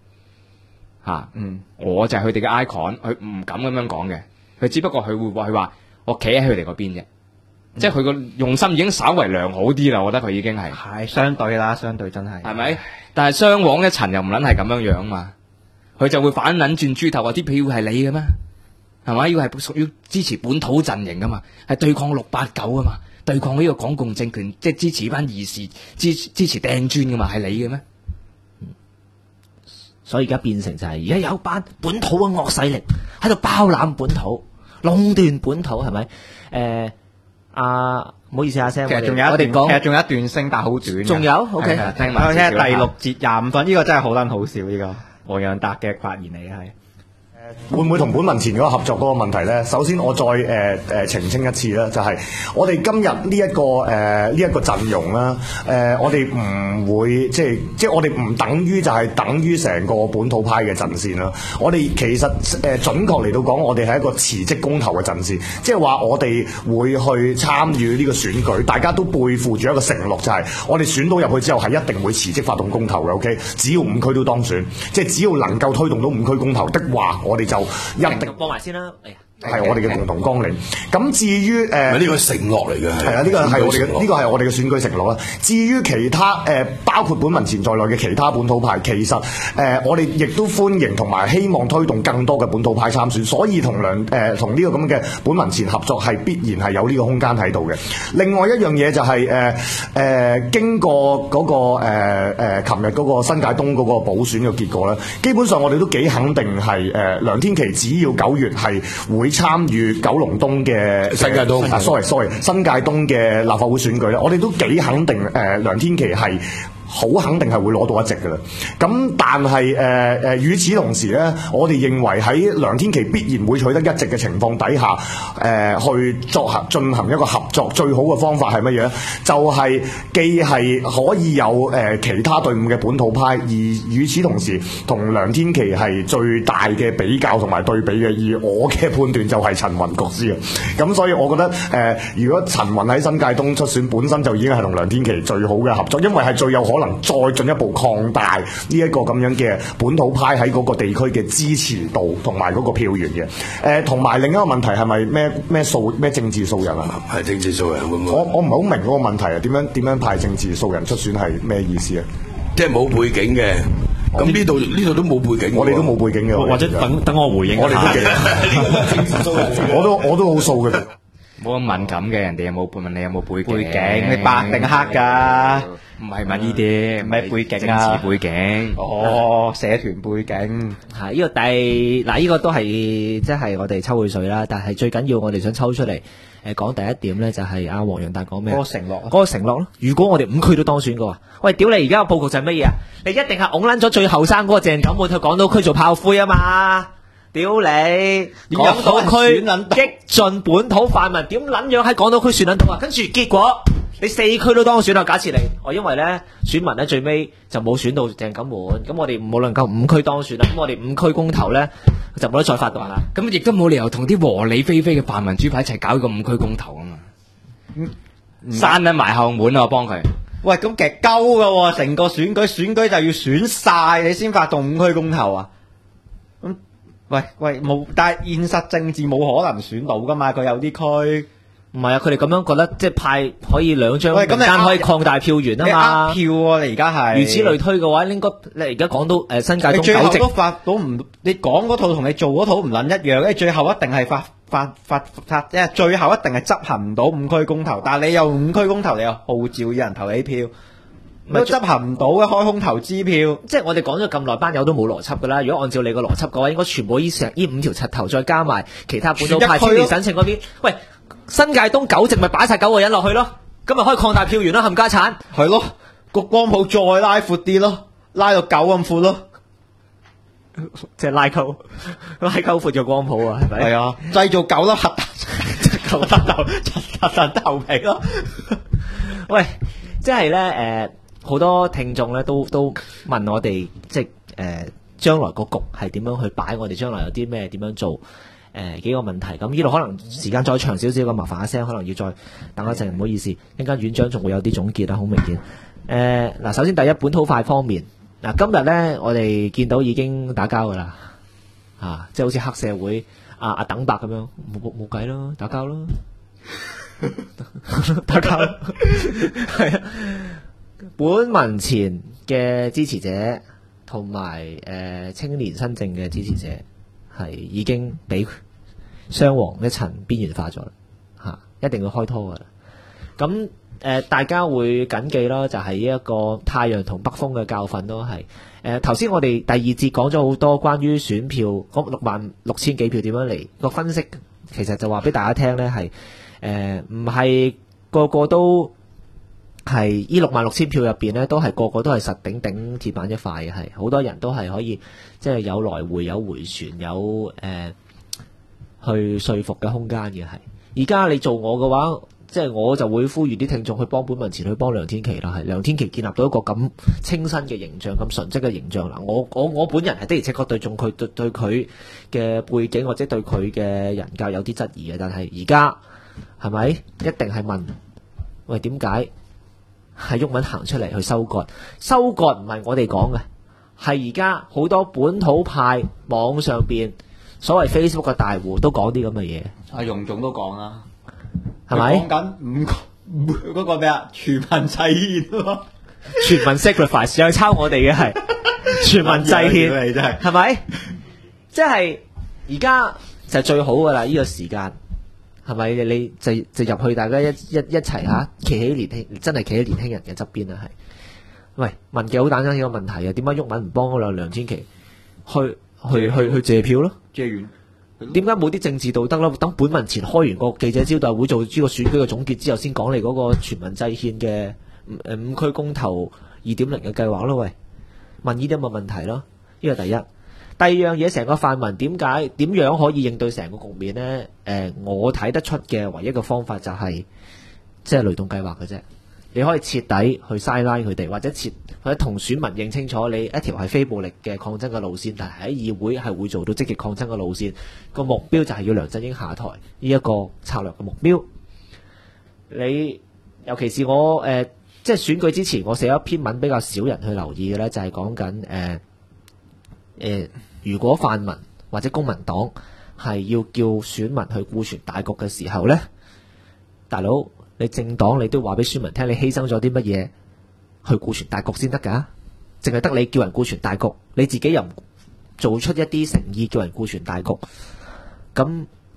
我就係佢哋嘅 icon，佢唔敢咁樣講嘅，佢只不過佢話我企喺佢哋嗰邊啫。即係佢個用心已經稍為良好啲啦，我覺得佢已經係相對啦，相對真係咪？但係雙往一層又唔撚係咁樣樣嘛，佢就會反撚轉豬頭話啲票係你嘅咩？係咪？呢個係屬於支持本土陣營噶嘛，係對抗689啊嘛，對抗呢個港共政權，即係支持班義士，支持掟磚噶嘛，係你嘅咩？ 所以而家變成就係而家有班本土嘅惡勢力喺度包攬本土、壟斷本土，係咪？唔好意思啊，Sam， 其實仲有一段聲，但係好短。仲有 ，OK， 聽埋第6節25分，呢個真係好撚好笑，呢個黃洋達嘅發言嚟嘅係。 會唔會同本民前嗰個合作嗰個問題咧？首先我再澄清一次啦，就係我哋今日呢一個陣容啦，我哋唔會即係我哋唔等於就係等於成個本土派嘅陣線啦。我哋其實準確嚟到講，我哋係一個辭職公投嘅陣線，即係話我哋會去參與呢個選舉，大家都背負住一個承諾，就係我哋選到入去之後係一定會辭職發動公投嘅。OK， 只要5區都當選，即係只要能夠推動到5區公投的話，我哋就一定播埋先啦。 係我哋嘅共同綱領。咁至於呢個承諾嚟嘅， 係啊，呢個係我哋嘅選舉承諾啦。至於其他包括本民前在內嘅其他本土派，其實我哋亦都歡迎同埋希望推動更多嘅本土派參選，所以同呢個咁嘅本民前合作係必然係有呢個空間喺度嘅。另外一樣嘢就係經過嗰個琴日嗰個新界東嗰個補選嘅結果咧，基本上我哋都幾肯定係梁天琦只要9月係會參與九龍東嘅新界東 sorry 新界東嘅立法會選舉咧，我哋都幾肯定梁天琦係好肯定係會攞到一席㗎啦。咁但係與此同時咧，我哋認為喺梁天琦必然會取得一席嘅情況底下，去進行一個合作，最好嘅方法係乜嘢咧？就係既係可以有其他隊伍嘅本土派，而與此同時同梁天琦係最大嘅比較同埋對比嘅。而我嘅判斷就係陳雲局師啊。咁所以我覺得如果陳雲喺新界東出選，本身就已經係同梁天琦最好嘅合作，因為係最有可能再進一步擴大呢一個咁樣嘅本土派喺嗰個地區嘅支持度同埋嗰個票源嘅。同埋另一個問題係咪咩政治素人啊？ 係政治素人會唔會？ 我唔係好明嗰個問題啊！點樣派政治素人出選係咩意思啊？ 即係冇背景嘅。咁呢度都冇背景， 我哋都冇背景嘅。 或者等我回應， 我哋都幾我都好素嘅。 冇咁敏感嘅，人哋有冇問你有冇背景？ 背景你白定黑㗎？ 唔係問呢啲， 唔係背景啊政治背景。 哦，社團背景係呢個呢個都係即係我哋抽會水啦，但係最緊要我哋想抽出嚟講第一點咧，就係阿黃洋達講咩？ 嗰個承諾啊， 嗰個承諾咯。如果我哋5區都當選嘅話，喂，屌你而家個佈局就係乜嘢啊？你一定係拱撚咗最後生嗰個鄭錦滿去港島區做炮灰啊嘛！屌你，港島區激進本土泛民點撚樣喺港島區選撚到啊？跟住結果你4區都當選啦，假設你因為咧選民咧最尾就冇選到鄭錦滿，咁我哋冇能夠5區當選啦，咁我哋5區公投咧就冇得再發動啦。 咁亦都冇理由同啲和理非非嘅泛民主派一齊搞個5區公投啊嘛，閂緊埋後門啊！我幫佢。 喂，咁其實鳩㗎喎，成個選舉就要選晒你先發動5區公投啊！咁喂冇，但係現實政治冇可能選到㗎嘛，佢有啲區。 唔係啊，佢哋咁樣覺得即係派可以2張名咁單可以擴大票源啊嘛。 你票喎，你而家係。 如此類推嘅話，應該你而家講到新界東最後 9席都發到唔，你講嗰套同你做嗰套唔撚一樣，因為最後一定係發，即係最後一定係執行唔到5區公投，但係你又5區公投，你又號召有人投你票，都執行唔到嘅，開空頭支票。 即係我哋講咗咁耐，班友都冇邏輯噶啦。如果按照你個邏輯嘅話，應該全部呢5條柒頭，再加埋其他本土派青年省政嗰邊，喂。新界東9席咪擺晒9個人落去咯，咁咪可以擴大票源咯，冚家產。 係咯，個光譜再拉闊啲咯，拉到9咁闊咯， 即係拉溝闊咗光譜啊，係咪？ 係啊，製造9粒核彈頭皮咯。 喂，即係咧好多聽眾咧都問我哋，即係將來個局係點樣去擺，我哋將來有啲咩點樣做。幾個問題，咁呢度可能時間再長少少，咁麻煩一聲，可能要再等一陣，唔好意思。陣間院長仲會有啲總結啦，好明顯。嗱，首先第一本土派方面，嗱今日咧我哋見到已經打交噶啦，即係好似黑社會阿等伯咁樣，冇計咯，打交咯，打交。係啊，本民前嘅支持者同埋青年新政嘅支持者。係已經俾雙黃一層邊緣化咗啦，一定要開拖噶啦。咁大家會謹記啦，就係呢一個太陽同北風嘅教訓都係。頭先我哋第2節講咗好多關於選票嗰66000幾票點樣嚟個分析，其實就話俾大家聽呢係唔係個個都係呢66000票入邊呢，都係個個都係實頂鐵板一塊嘅，係好多人都係可以即係有來回有回旋有去說服嘅空間嘅係。而家你做我嘅話，即係我就會呼籲啲聽眾去幫本民前去幫梁天琦啦，係梁天琦建立到一個咁清新嘅形象，咁純質嘅形象啦。我本人係的而且確對中佢對佢嘅背景或者對佢嘅人格有啲質疑嘅，但係而家係咪一定係問喂點解？係毓民行出嚟去收割唔係我哋講嘅，係而家好多本土派網上邊所謂 Facebook 嘅大戶都講啲咁嘅嘢。 阿容總都講啦， 係咪？ 講緊嗰個咩啊？全民制憲咯， 全民 sacrifice 又抄我哋嘅係全民制憲， 真係係咪？即係而家就最好噶啦，呢個時間。係咪你就入去，大家一齊嚇企起年輕，真係企喺年輕人嘅側邊啊！係，喂，問嘅好簡單呢個問題啊，點解毓民唔幫嗰梁天琦去借票咯？ 借完， 點解冇啲政治道德咯？等本民前開完個記者招待會，做呢個選舉嘅總結之後，先講你嗰個全民制憲嘅5區公投2.0嘅計劃咯？喂，問呢啲咁嘅問題咯，呢個第一。第二樣嘢，成個泛民點樣可以應對成個局面呢？我睇得出嘅唯一嘅方法就係即係雷動計劃嘅啫。你可以徹底去sideline佢哋，或者同選民認清楚，你一條係非暴力嘅抗爭嘅路線，但係喺議會係會做到積極抗爭嘅路線。個目標就係要梁振英下台呢一個策略嘅目標。你尤其是我即係選舉之前，我寫咗一篇文比較少人去留意嘅呢，就係講緊如果泛民或者公民黨係要叫選民去顧全大局嘅時候呢，大佬你政黨你都話俾選民聽，你犧牲咗啲乜嘢去顧全大局先得㗎？淨係得你叫人顧全大局，你自己又唔做出一啲誠意叫人顧全大局，咁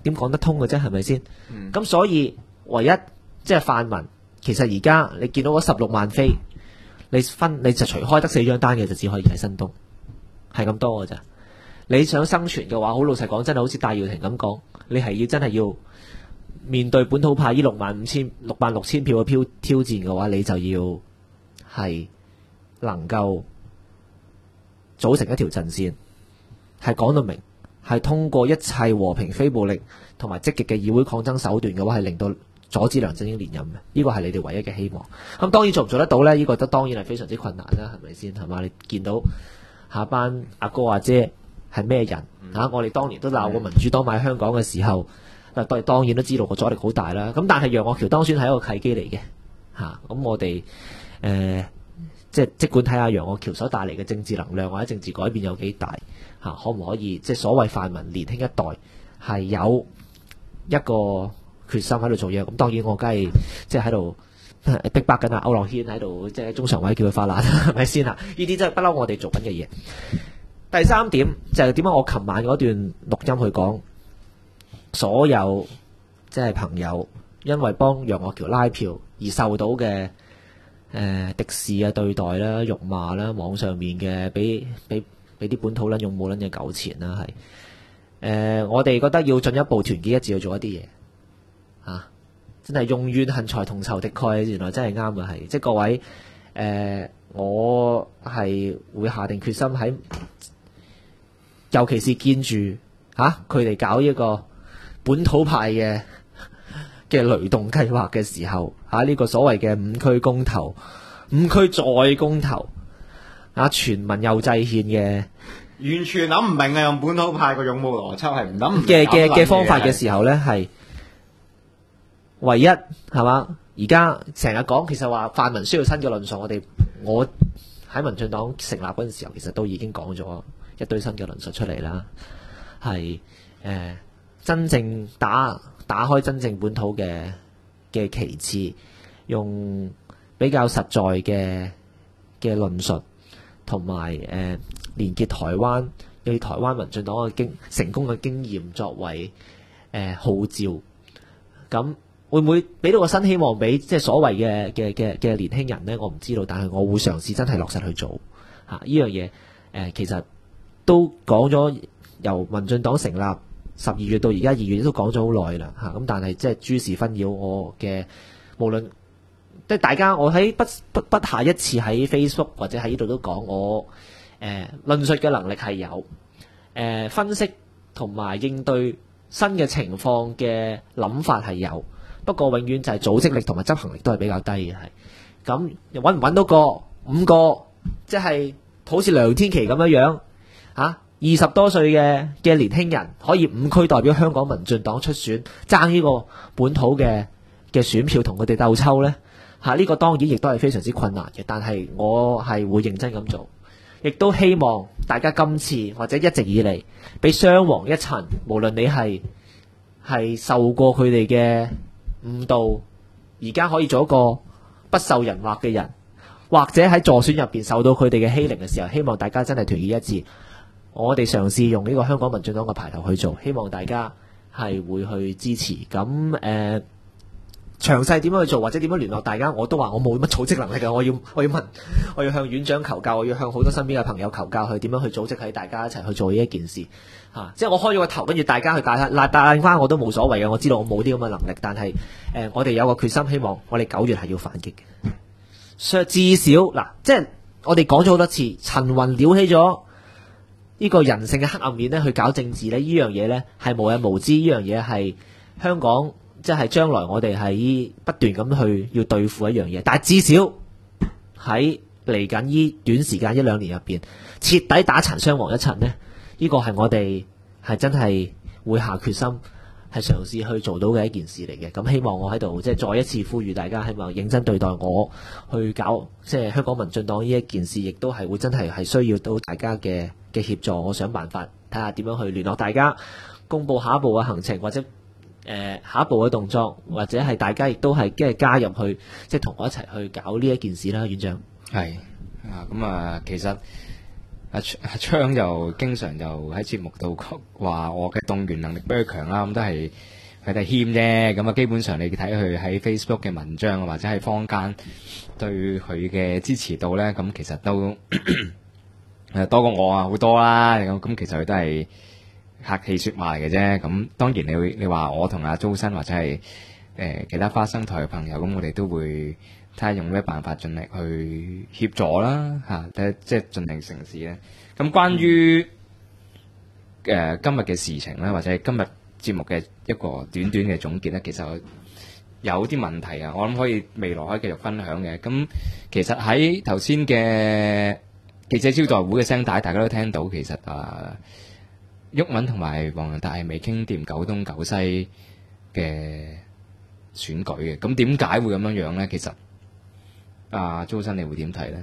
點講得通嘅啫？係咪先？咁所以唯一即係泛民，其實而家你見到嗰16萬飛，你就除開得4張單嘅就只可以喺新東，係咁多嘅咋。你想生存嘅話，好老實講，真係好似戴耀廷咁講，你係要真係要面對本土派呢66000票嘅挑戰嘅話，你就要係能夠組成一條陣線，係講到明，係通過一切和平非暴力同埋積極嘅議會抗爭手段嘅話，係令到阻止梁振英連任嘅。呢個係你哋唯一嘅希望。咁當然做唔做得到呢？呢個當然係非常之困難啦，係咪先？係嘛？你見到下班阿哥阿姐係咩人嚇？我哋當年都鬧過民主黨買香港嘅時候，當然都知道個阻力好大啦。咁但係楊岳橋當選係一個契機嚟嘅嚇。咁我哋即管睇下楊岳橋所帶嚟嘅政治能量或者政治改變有幾大嚇，可唔可以即係所謂泛民年輕一代係有一個決心喺度做嘢？咁當然我梗係即係喺度逼迫緊阿區諾軒喺度，即係中常委叫佢發難，係咪先啊？呢啲真係不嬲我哋做緊嘅嘢。第3點就係點解我琴晚嗰段錄音去講，所有即係朋友因為幫楊岳橋拉票而受到嘅敵視嘅對待啦、辱罵啦、網上面嘅俾啲本土撚用冇撚嘅糾纏啦，係我哋覺得要進一步團結一致去做一啲嘢嚇，真係用怨恨財同仇敵愾，原來真係啱嘅係，即係各位我係會下定決心喺。尤其是見住佢哋搞一個本土派嘅雷動計劃嘅時候，呢個所謂嘅5區公投、5區再公投，全民又制憲嘅， 完全諗唔明啊！用本土派個勇武邏輯係唔諗唔明嘅方法嘅時候呢，係唯一係嘛？而家成日講，其實話泛民需要新嘅論述，我喺民進黨成立嗰陣時候，其實都已經講咗一堆新嘅論述出嚟啦，係真正打開真正本土嘅旗幟，用比較實在嘅論述，同埋連結台灣，以台灣民進黨嘅成功嘅經驗作為號召，咁會唔會俾到個新希望俾即係所謂嘅年輕人呢？我唔知道，但係我會嘗試真係落實去做呢樣嘢。其實都講咗由民進黨成立12月到而家2月都講咗好耐啦嚇，咁但係即係諸事紛擾我嘅，無論即係大家我喺不下一次喺 Facebook 或者喺呢度都講我論述嘅能力係有分析同埋應對新嘅情況嘅諗法係有，不過永遠就係組織力同埋執行力都係比較低嘅係。咁揾唔揾到個5個即係好似梁天琦咁樣20多歲嘅年輕人可以5區代表香港民進黨出選，爭呢個本土嘅選票同佢哋鬥抽呢？呢個當然亦都係非常之困難嘅，但係我係會認真咁做，亦都希望大家今次或者一直以嚟俾雙黃一塵，無論你係受過佢哋嘅誤導，而家可以做一個不受人劃嘅人，或者喺助選入邊受到佢哋嘅欺凌嘅時候，希望大家真係團結一致。我哋嘗試用呢個香港民進黨嘅牌頭去做，希望大家係會去支持。咁詳細點樣去做或者點樣聯絡大家，我都話我冇乜組織能力嘅，我要問，我要向院長求教，我要向好多身邊嘅朋友求教，去點樣去組織喺大家一齊去做呢一件事即係我開咗個頭，跟住大家去帶翻我都冇所謂嘅，我知道我冇啲咁嘅能力，但係我哋有個決心，希望我哋9月係要反擊嘅。至少嗱，即係我哋講咗好多次，陳雲撩起咗呢個人性嘅黑暗面咧，去搞政治咧，呢樣嘢咧係無日無之，呢樣嘢係香港即係將來我哋係不斷咁去要對付一樣嘢。但係至少喺嚟緊呢短時間1-2年入邊，徹底打殘雙黃一塵呢，呢個係我哋係真係會下決心係嘗試去做到嘅一件事嚟嘅。咁希望我喺度即係再一次呼籲大家，希望認真對待我去搞即係香港民進黨呢一件事，亦都係會真係需要到大家嘅協助。我想辦法睇下點樣去聯絡大家，公佈下一步嘅行程，或者下一步嘅動作，或者係大家亦都係加入去，即係同我一齊去搞呢一件事啦。院長係咁其實阿昌就經常就喺節目度話我嘅動員能力比佢強啦，咁都係佢哋謙啫。咁啊，基本上你睇佢喺 Facebook 嘅文章或者係坊間對佢嘅支持度咧，咁其實都多過我啊好多啦。咁其實佢都係客氣説話嚟嘅啫。咁當然你話我同阿周生或者係其他花生台嘅朋友，咁我哋都會睇下用咩辦法盡力去協助啦嚇，即係盡力成事咧。咁關於今日嘅事情咧，或者係今日節目嘅一個短短嘅總結咧，其實有啲問題啊，我諗可以未來可以繼續分享嘅。咁其實喺頭先嘅記者招待會嘅聲帶，大家都聽到，其實毓民同埋黃洋達係未傾掂九東九西嘅選舉嘅。咁點解會咁樣樣咧？其實周生你會點睇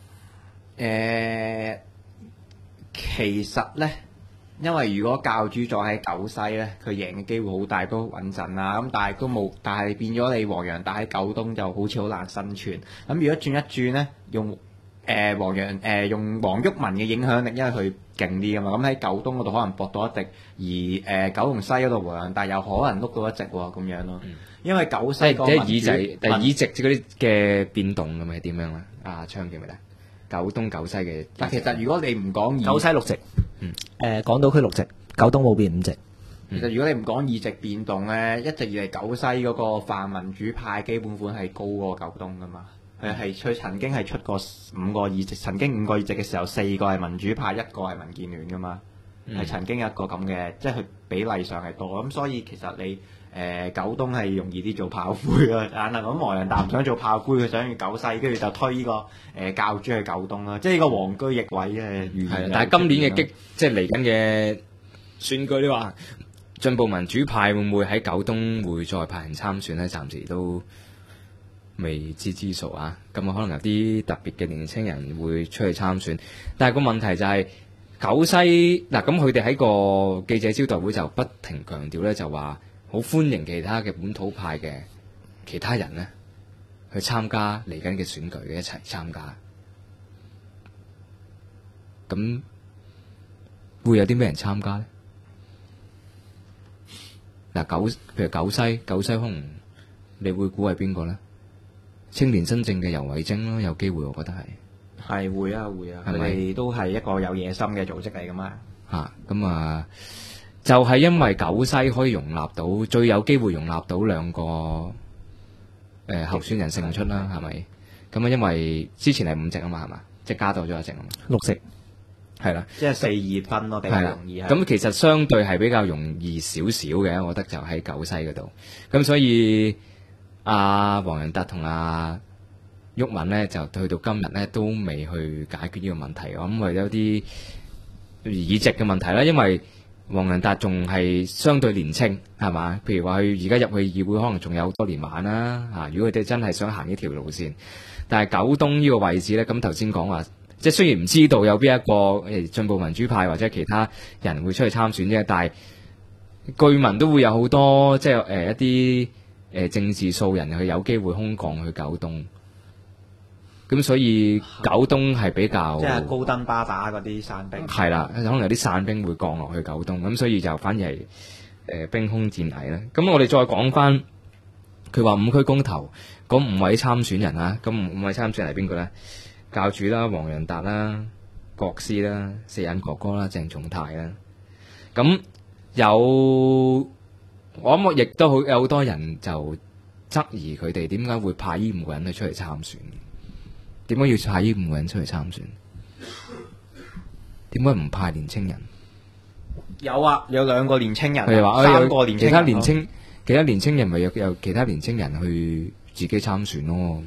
咧？ 其實咧，因為如果教主再喺九西咧，佢贏嘅機會好大，都穩陣啦。咁但係都冇，但係變咗你黃洋達喺九東就好似好難生存。咁如果轉一轉咧，用用黃毓民嘅影響力，因為佢勁啲噶嘛。咁喺九東嗰度可能搏到一席，而九龍西嗰度黃洋達又可能碌到一席喎，咁樣咯。因為九西個議席嗰啲嘅變動咁係點樣咧？阿昌記唔記得？九東九西嘅， 但其實如果你唔講九西6席，港島區6席，九東冇變5席。 其實如果你唔講議席變動咧，一直以嚟九西嗰個泛民主派基本款係高過九東噶嘛。佢曾經係出過5個議席，曾經5個議席嘅時候4個係民主派，1個係民建聯噶嘛。係曾經有一個咁嘅，即係佢比例上係多。咁所以其實你九東係容易啲做炮灰咯，但係咁黃洋達唔想做炮灰，佢想要九西，跟住就推呢個教主去九東啦，即係呢個黃居易位嘅預言。 係，但係今年嘅即係嚟緊嘅選舉，你話進步民主派會唔會喺九東會再派人參選咧？暫時都未知之數啊。咁可能有啲特別嘅年輕人會出去參選，但係個問題就係九西嗱，咁佢哋喺個記者招待會就不停強調咧，就話好歡迎其他嘅本土派嘅其他人咧去參加嚟緊嘅選舉嘅，一齊參加。咁會有啲咩人參加咧？嗱，譬如九西可能你會估係邊個咧？青年新政嘅游蕙禎咯，有機會，我覺得係會啊，係咪都係一個有野心嘅組織嚟噶嘛？ 咁就係因為九西可以容納到，最有機會容納到2個候選人勝出啦，係咪？咁因為之前係5席啊嘛，係嘛？即係加多咗1席啊嘛，6席係啦， 即係4-2分咯，比較容易。 咁其實相對係比較容易少少嘅，我覺得就喺九西嗰度。咁所以黃洋達同毓民咧，就去到今日咧都未去解決呢個問題。我諗為咗啲議席嘅問題啦，因為黃洋達仲係相對年青，係嘛？譬如話佢而家入去議會，可能仲有多年玩啦。如果佢哋真係想行呢條路線，但係九東呢個位置咧，咁頭先講話，即係雖然唔知道有邊一個進步民主派或者其他人會出去參選啫，但係據聞都會有好多即係一啲政治素人佢有機會空降去九東。咁所以九東係比較即係高登巴打嗰啲散兵， 係啦，可能有啲散兵會降落去九東，咁所以就反而係兵凶戰危啦。咁我哋再講翻，佢話5區公投嗰5位參選人啊，咁5位參選人係邊個咧？教主啦、黃洋達啦、國師啦、四眼哥哥啦、鄭松泰啦。咁我諗亦都有好多人就質疑佢哋點解會派呢5個人去出嚟參選。點解要派呢5個人出嚟參選？點解唔派年青人？ 有2個年青人， 佢哋話 3個年青人， 其他年青人咪有其他年青人去自己參選咯。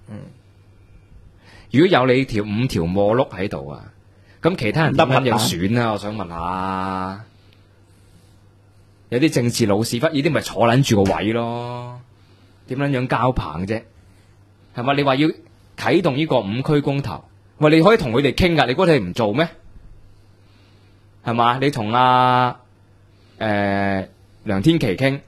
如果有你5條磨碌喺度啊，咁其他人點樣樣選啊？我想問下，有啲政治老屎忽，呢啲咪坐撚住個位咯？點樣樣交棒啫？係咪？你話要啟動呢個5區公投，喂，你可以同佢哋傾噶，你估佢哋唔做咩？係嘛？你同梁天琦傾，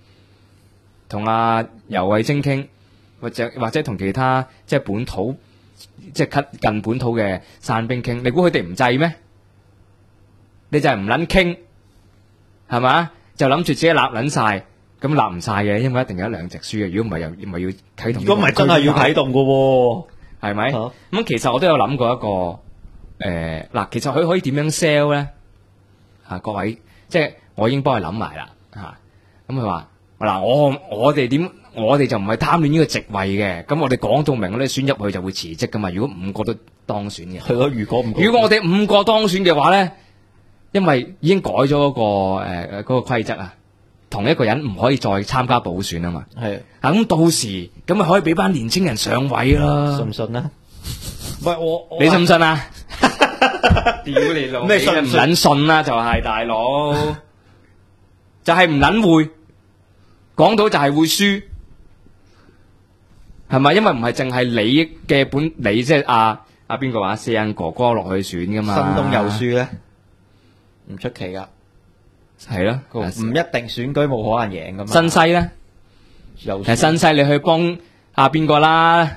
同游蕙禎傾，或者同其他即係本土即係近本土嘅散兵傾，你估佢哋唔制咩？你就係唔撚傾，係嘛？就諗住自己立撚晒，咁立唔晒嘅，因為一定有一兩隻輸嘅。如果唔係又唔係要啟動？ 如果唔係真係要啟動嘅喎， 係咪？咁其實我都有諗過一個嗱，其實佢可以點樣 sell 咧？各位，即係我已經幫佢諗埋啦咁佢話嗱，我哋點？我哋就唔係貪戀呢個席位嘅，咁我哋講到明，我哋選入去就會辭職噶嘛。如果5個都當選嘅， 係咯。如果我哋5個當選嘅話咧，因為已經改咗嗰個規則啊，同一個人唔可以再參加補選啊嘛。 係咁到時咁咪可以俾班年青人上位啦。 信唔信啊？喂， 你信唔信啊？屌你老， 咩信唔唔撚信啦，就係大佬，就係唔撚會講到就係會輸。係咪？因為唔係淨係你嘅你即係邊個話四眼哥哥落去選噶嘛？ 新東又輸咧，唔出奇噶。 係咯， 唔一定選舉冇可能贏噶嘛。 新西咧， 又其實新西你去幫邊個啦？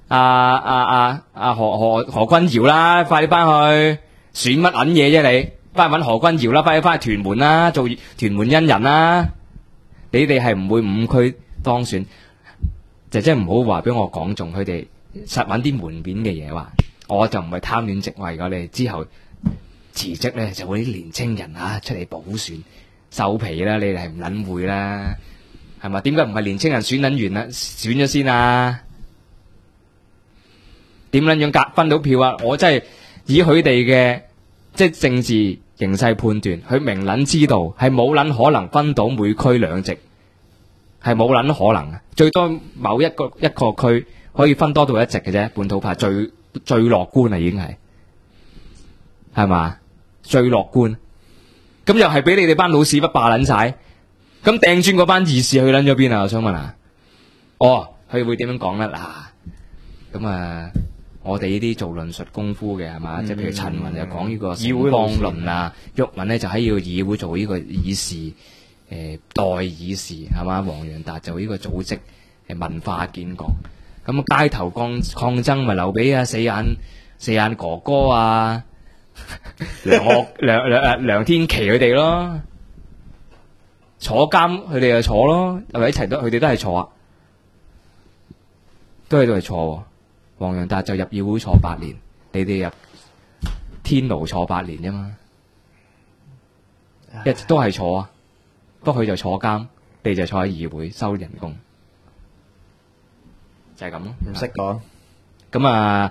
何君堯啦，快啲翻去選乜撚嘢啫你？翻去揾何君堯啦，快啲翻去屯門啦，做屯門恩人啦。你哋係唔會5區當選。就真係唔好話俾我講中，佢哋實揾啲門面嘅嘢話，我就唔係貪戀席位㗎。你之後辭職咧，就會啲年青人出嚟補選收皮啦。你哋係唔撚會啦，係嘛？點解唔係年青人選撚完啦，選咗先啊？點撚樣分到票啊？我真係以佢哋嘅即係政治形勢判斷，佢明撚知道係冇撚可能分到每區2席。係冇撚可能嘅，最多某一個區可以分多到1席嘅啫。本土派最樂觀啦，已經係嘛？最樂觀，咁又係俾你哋班老屎忽霸撚晒，咁掟磚嗰班義士去撚咗邊啊？我想問佢會點樣講咧？咁我哋呢啲做論述功夫嘅係嘛？即係譬如陳雲就講呢個城邦論啊，毓民咧就喺呢個議會做呢個議事。代議士係嘛？黃洋達就呢個組織文化建國，咁街頭抗爭咪留俾四眼哥哥梁天琦佢哋咯，坐監佢哋就坐咯，係咪一齊都佢哋都係坐啊？都喺度係坐。黃洋達就入議會坐8年，你哋入天牢坐8年啫嘛，一直都係坐啊。不過佢就坐監，你就坐喺議會收人工，就係咁咯。 唔識講。 咁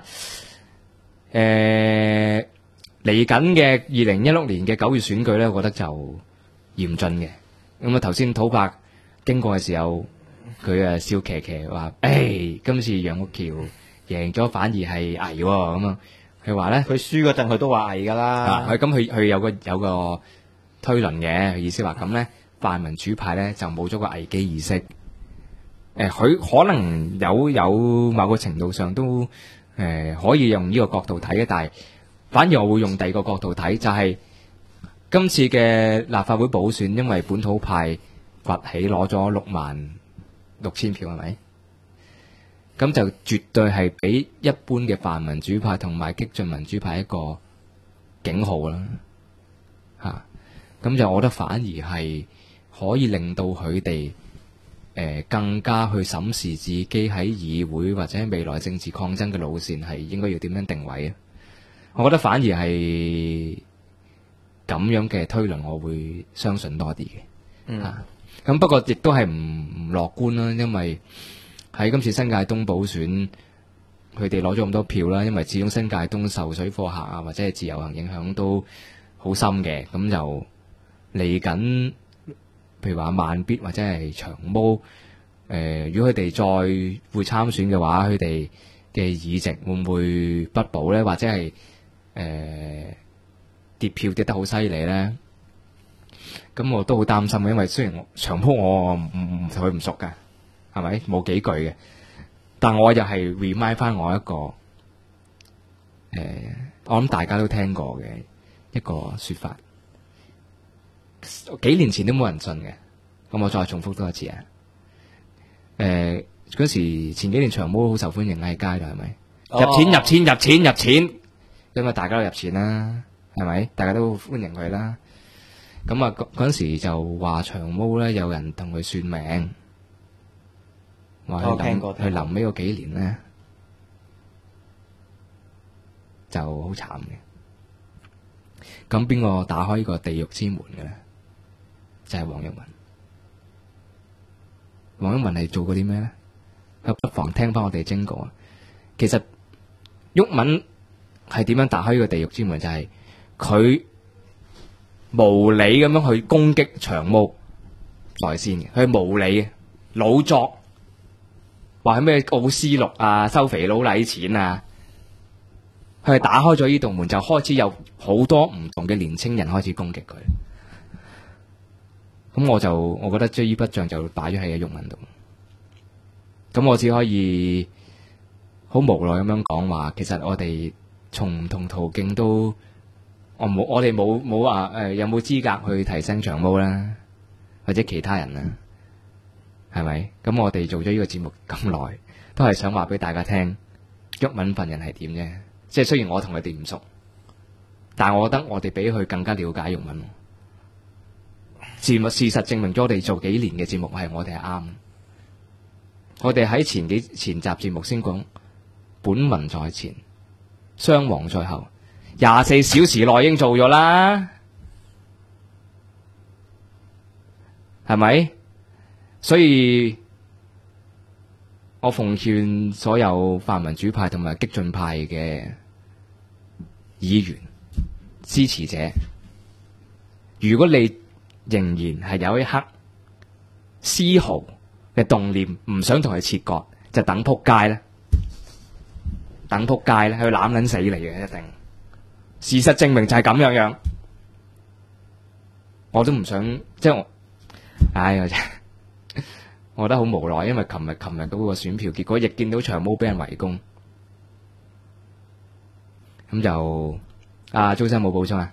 嚟緊嘅2016年嘅9月選舉咧，我覺得就嚴峻嘅。咁頭先土伯經過嘅時候，佢笑騎騎話：今次楊岳橋贏咗反而係危喎。咁佢話咧， 佢輸嗰陣佢都話危㗎啦。 咁佢有個推論嘅意思話咁咧。泛民主派咧就冇咗個危機意識，佢可能有某個程度上都可以用呢個角度睇嘅，但係反而我會用第二個角度睇，就係今次嘅立法會補選，因為本土派崛起攞咗66000票，係咪？咁就絕對係俾一般嘅泛民主派同埋激進民主派一個警號啦，咁就我覺得反而係。可以令到佢哋更加去審視自己喺議會或者未來政治抗爭嘅路線係應該要點樣定位啊？我覺得反而係咁樣嘅推論，我會相信多啲嘅。咁不過亦都係唔樂觀啦，因為喺今次新界東補選，佢哋攞咗咁多票啦，因為始終新界東受水貨客或者係自由行影響都好深嘅，咁就嚟緊。譬如話慢必或者係長毛，如果佢哋再會參選嘅話，佢哋嘅議席會唔會不保咧？或者係跌票跌得好犀利咧？咁我都好擔心嘅，因為雖然長毛我唔同佢唔熟㗎，係咪冇幾句嘅？但我又係 remind 翻我一個我諗大家都聽過嘅一個說法。幾年前都冇人信嘅，咁我再重複多一次啊！嗰時前幾年長毛好受歡迎喺街度，係咪？ 入錢，咁啊大家都入錢啦，係咪？大家都歡迎佢啦。咁啊嗰陣時就話長毛咧，有人同佢算命，話佢臨尾嗰幾年咧就好慘嘅。咁邊個打開呢個地獄之門嘅咧？就係黃毓民。黃毓民係做過啲咩咧？不妨聽翻我哋精講。其實毓民係點樣打開呢個地獄之門？就係佢無理咁樣去攻擊長毛在先嘅，佢係無理嘅老作，話係咩奧斯陸啊，收肥佬禮錢啊，佢係打開咗呢道門，就開始有好多唔同嘅年青人開始攻擊佢。咁我覺得將呢筆帳就擺咗喺毓民度。咁我只可以好無奈咁樣講話，其實我哋從唔同途徑都，我哋冇話有冇資格去提升長毛啦，或者其他人啦，係咪？咁我哋做咗呢個節目咁耐，都係想話俾大家聽，毓民份人係點啫？即係雖然我同佢哋唔熟，但係我覺得我哋比佢更加了解毓民。事實證明咗，我哋做幾年嘅節目係我哋係啱。我哋喺前集節目先講，本文在前，雙簧在後，24小時內已經做咗啦，係咪？所以我奉勸所有泛民主派同埋激進派嘅議員支持者，如果你仍然係有一刻絲毫嘅動念，唔想同佢切割，就等仆街啦！等仆街咧，佢攬緊死你嘅一定。事實證明就係咁樣，我都唔想即係我，我覺得好無奈，因為琴日嗰個選票結果亦見到長毛俾人圍攻，咁就鍾生冇補充啊？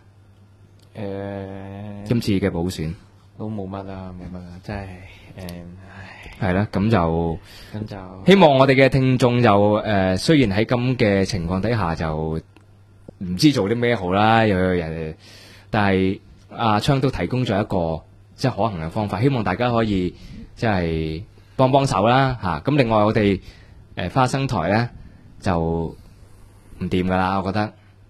今次嘅補選都冇乜啦，真係係啦，咁就希望我哋嘅聽眾就雖然喺咁嘅情況底下就唔知做啲咩好啦，有人，但係阿昌都提供咗一個即係可行嘅方法，希望大家可以即係幫手啦嚇。咁另外我哋花生台咧就唔掂噶啦，我覺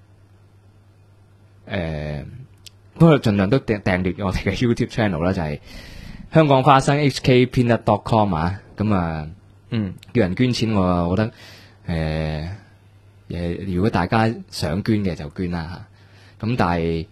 得不過盡量都訂閱我哋嘅 YouTube channel 啦，就係香港花生 HKpeanut.com 啊，咁啊，叫人捐錢我覺得如果大家想捐嘅就捐啦嚇，咁但係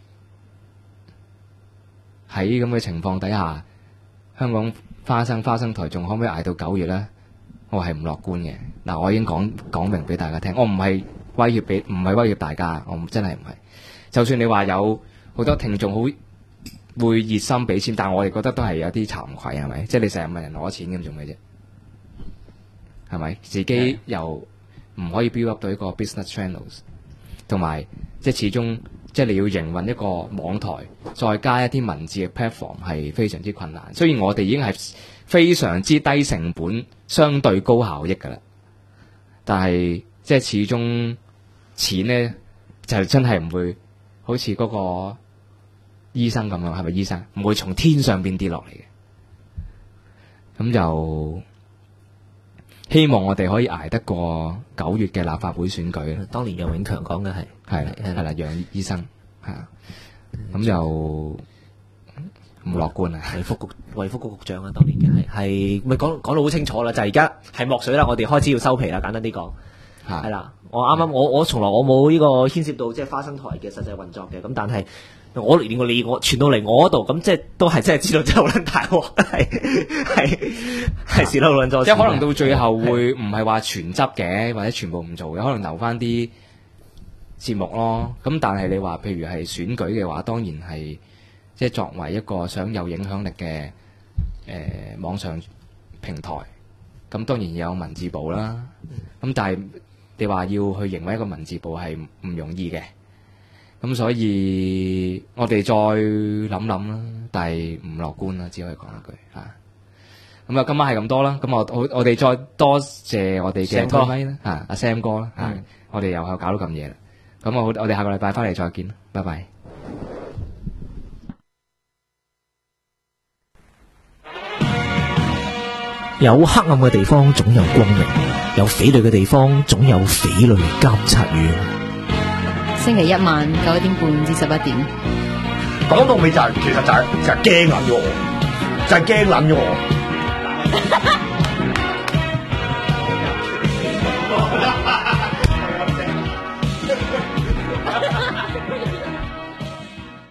喺咁嘅情況底下，香港花生台仲可唔可以捱到9月咧？我係唔樂觀嘅。嗱，我已經講明俾大家聽，我唔係威脅大家，我真係唔係。就算你話有好多聽眾好會熱心俾錢，但係我哋覺得都係有啲慚愧，係咪？即係你成日問人攞錢咁做咩啫？係咪？自己又唔可以 build up 到一個 business channels， 同埋即係始終即係你要營運一個網台，再加一啲文字嘅 platform 係非常之困難。雖然我哋已經係非常之低成本、相對高效益㗎啦，但係即係始終錢呢，就真係唔會好似嗰個醫生咁樣，係咪醫生唔會從天上邊跌落嚟嘅？咁就希望我哋可以捱得過9月嘅立法會選舉。 當年楊永強講嘅係啦，楊醫生咁就唔樂觀啊！ 衛福局局長啊，當年嘅係咪講到好清楚啦？就係而家係墨水啦，我哋開始要收皮啦。簡單啲講係啦，我啱啱我從來我冇呢個牽涉到即係花生台嘅實際運作嘅，咁但係我連我傳到嚟我嗰度，咁即係都係真係知道真係好撚大鑊，係事都好撚多。 即係可能到最後會唔係話全執嘅，或者全部唔做嘅，可能留翻啲節目咯。咁但係你話譬如係選舉嘅話，當然係即係作為一個想有影響力嘅網上平台，咁當然有文字部啦。咁但係你話要去營運一個文字部係唔容易嘅。咁所以我哋再諗諗啦，但係唔樂觀啦，只可以講一句嚇。 咁啊，今晚係咁多啦。咁我哋再多謝我哋嘅 Sam 哥推咪啦，阿 Sam 哥啦，我哋又搞到咁夜啦。咁我哋下個禮拜翻嚟再見，拜拜。 有黑暗嘅地方總有光明，有匪類嘅地方總有匪類監察院。 星期一晚9:30至11點。 講到尾就係、其實就係驚撚咗我，就係驚撚咗我。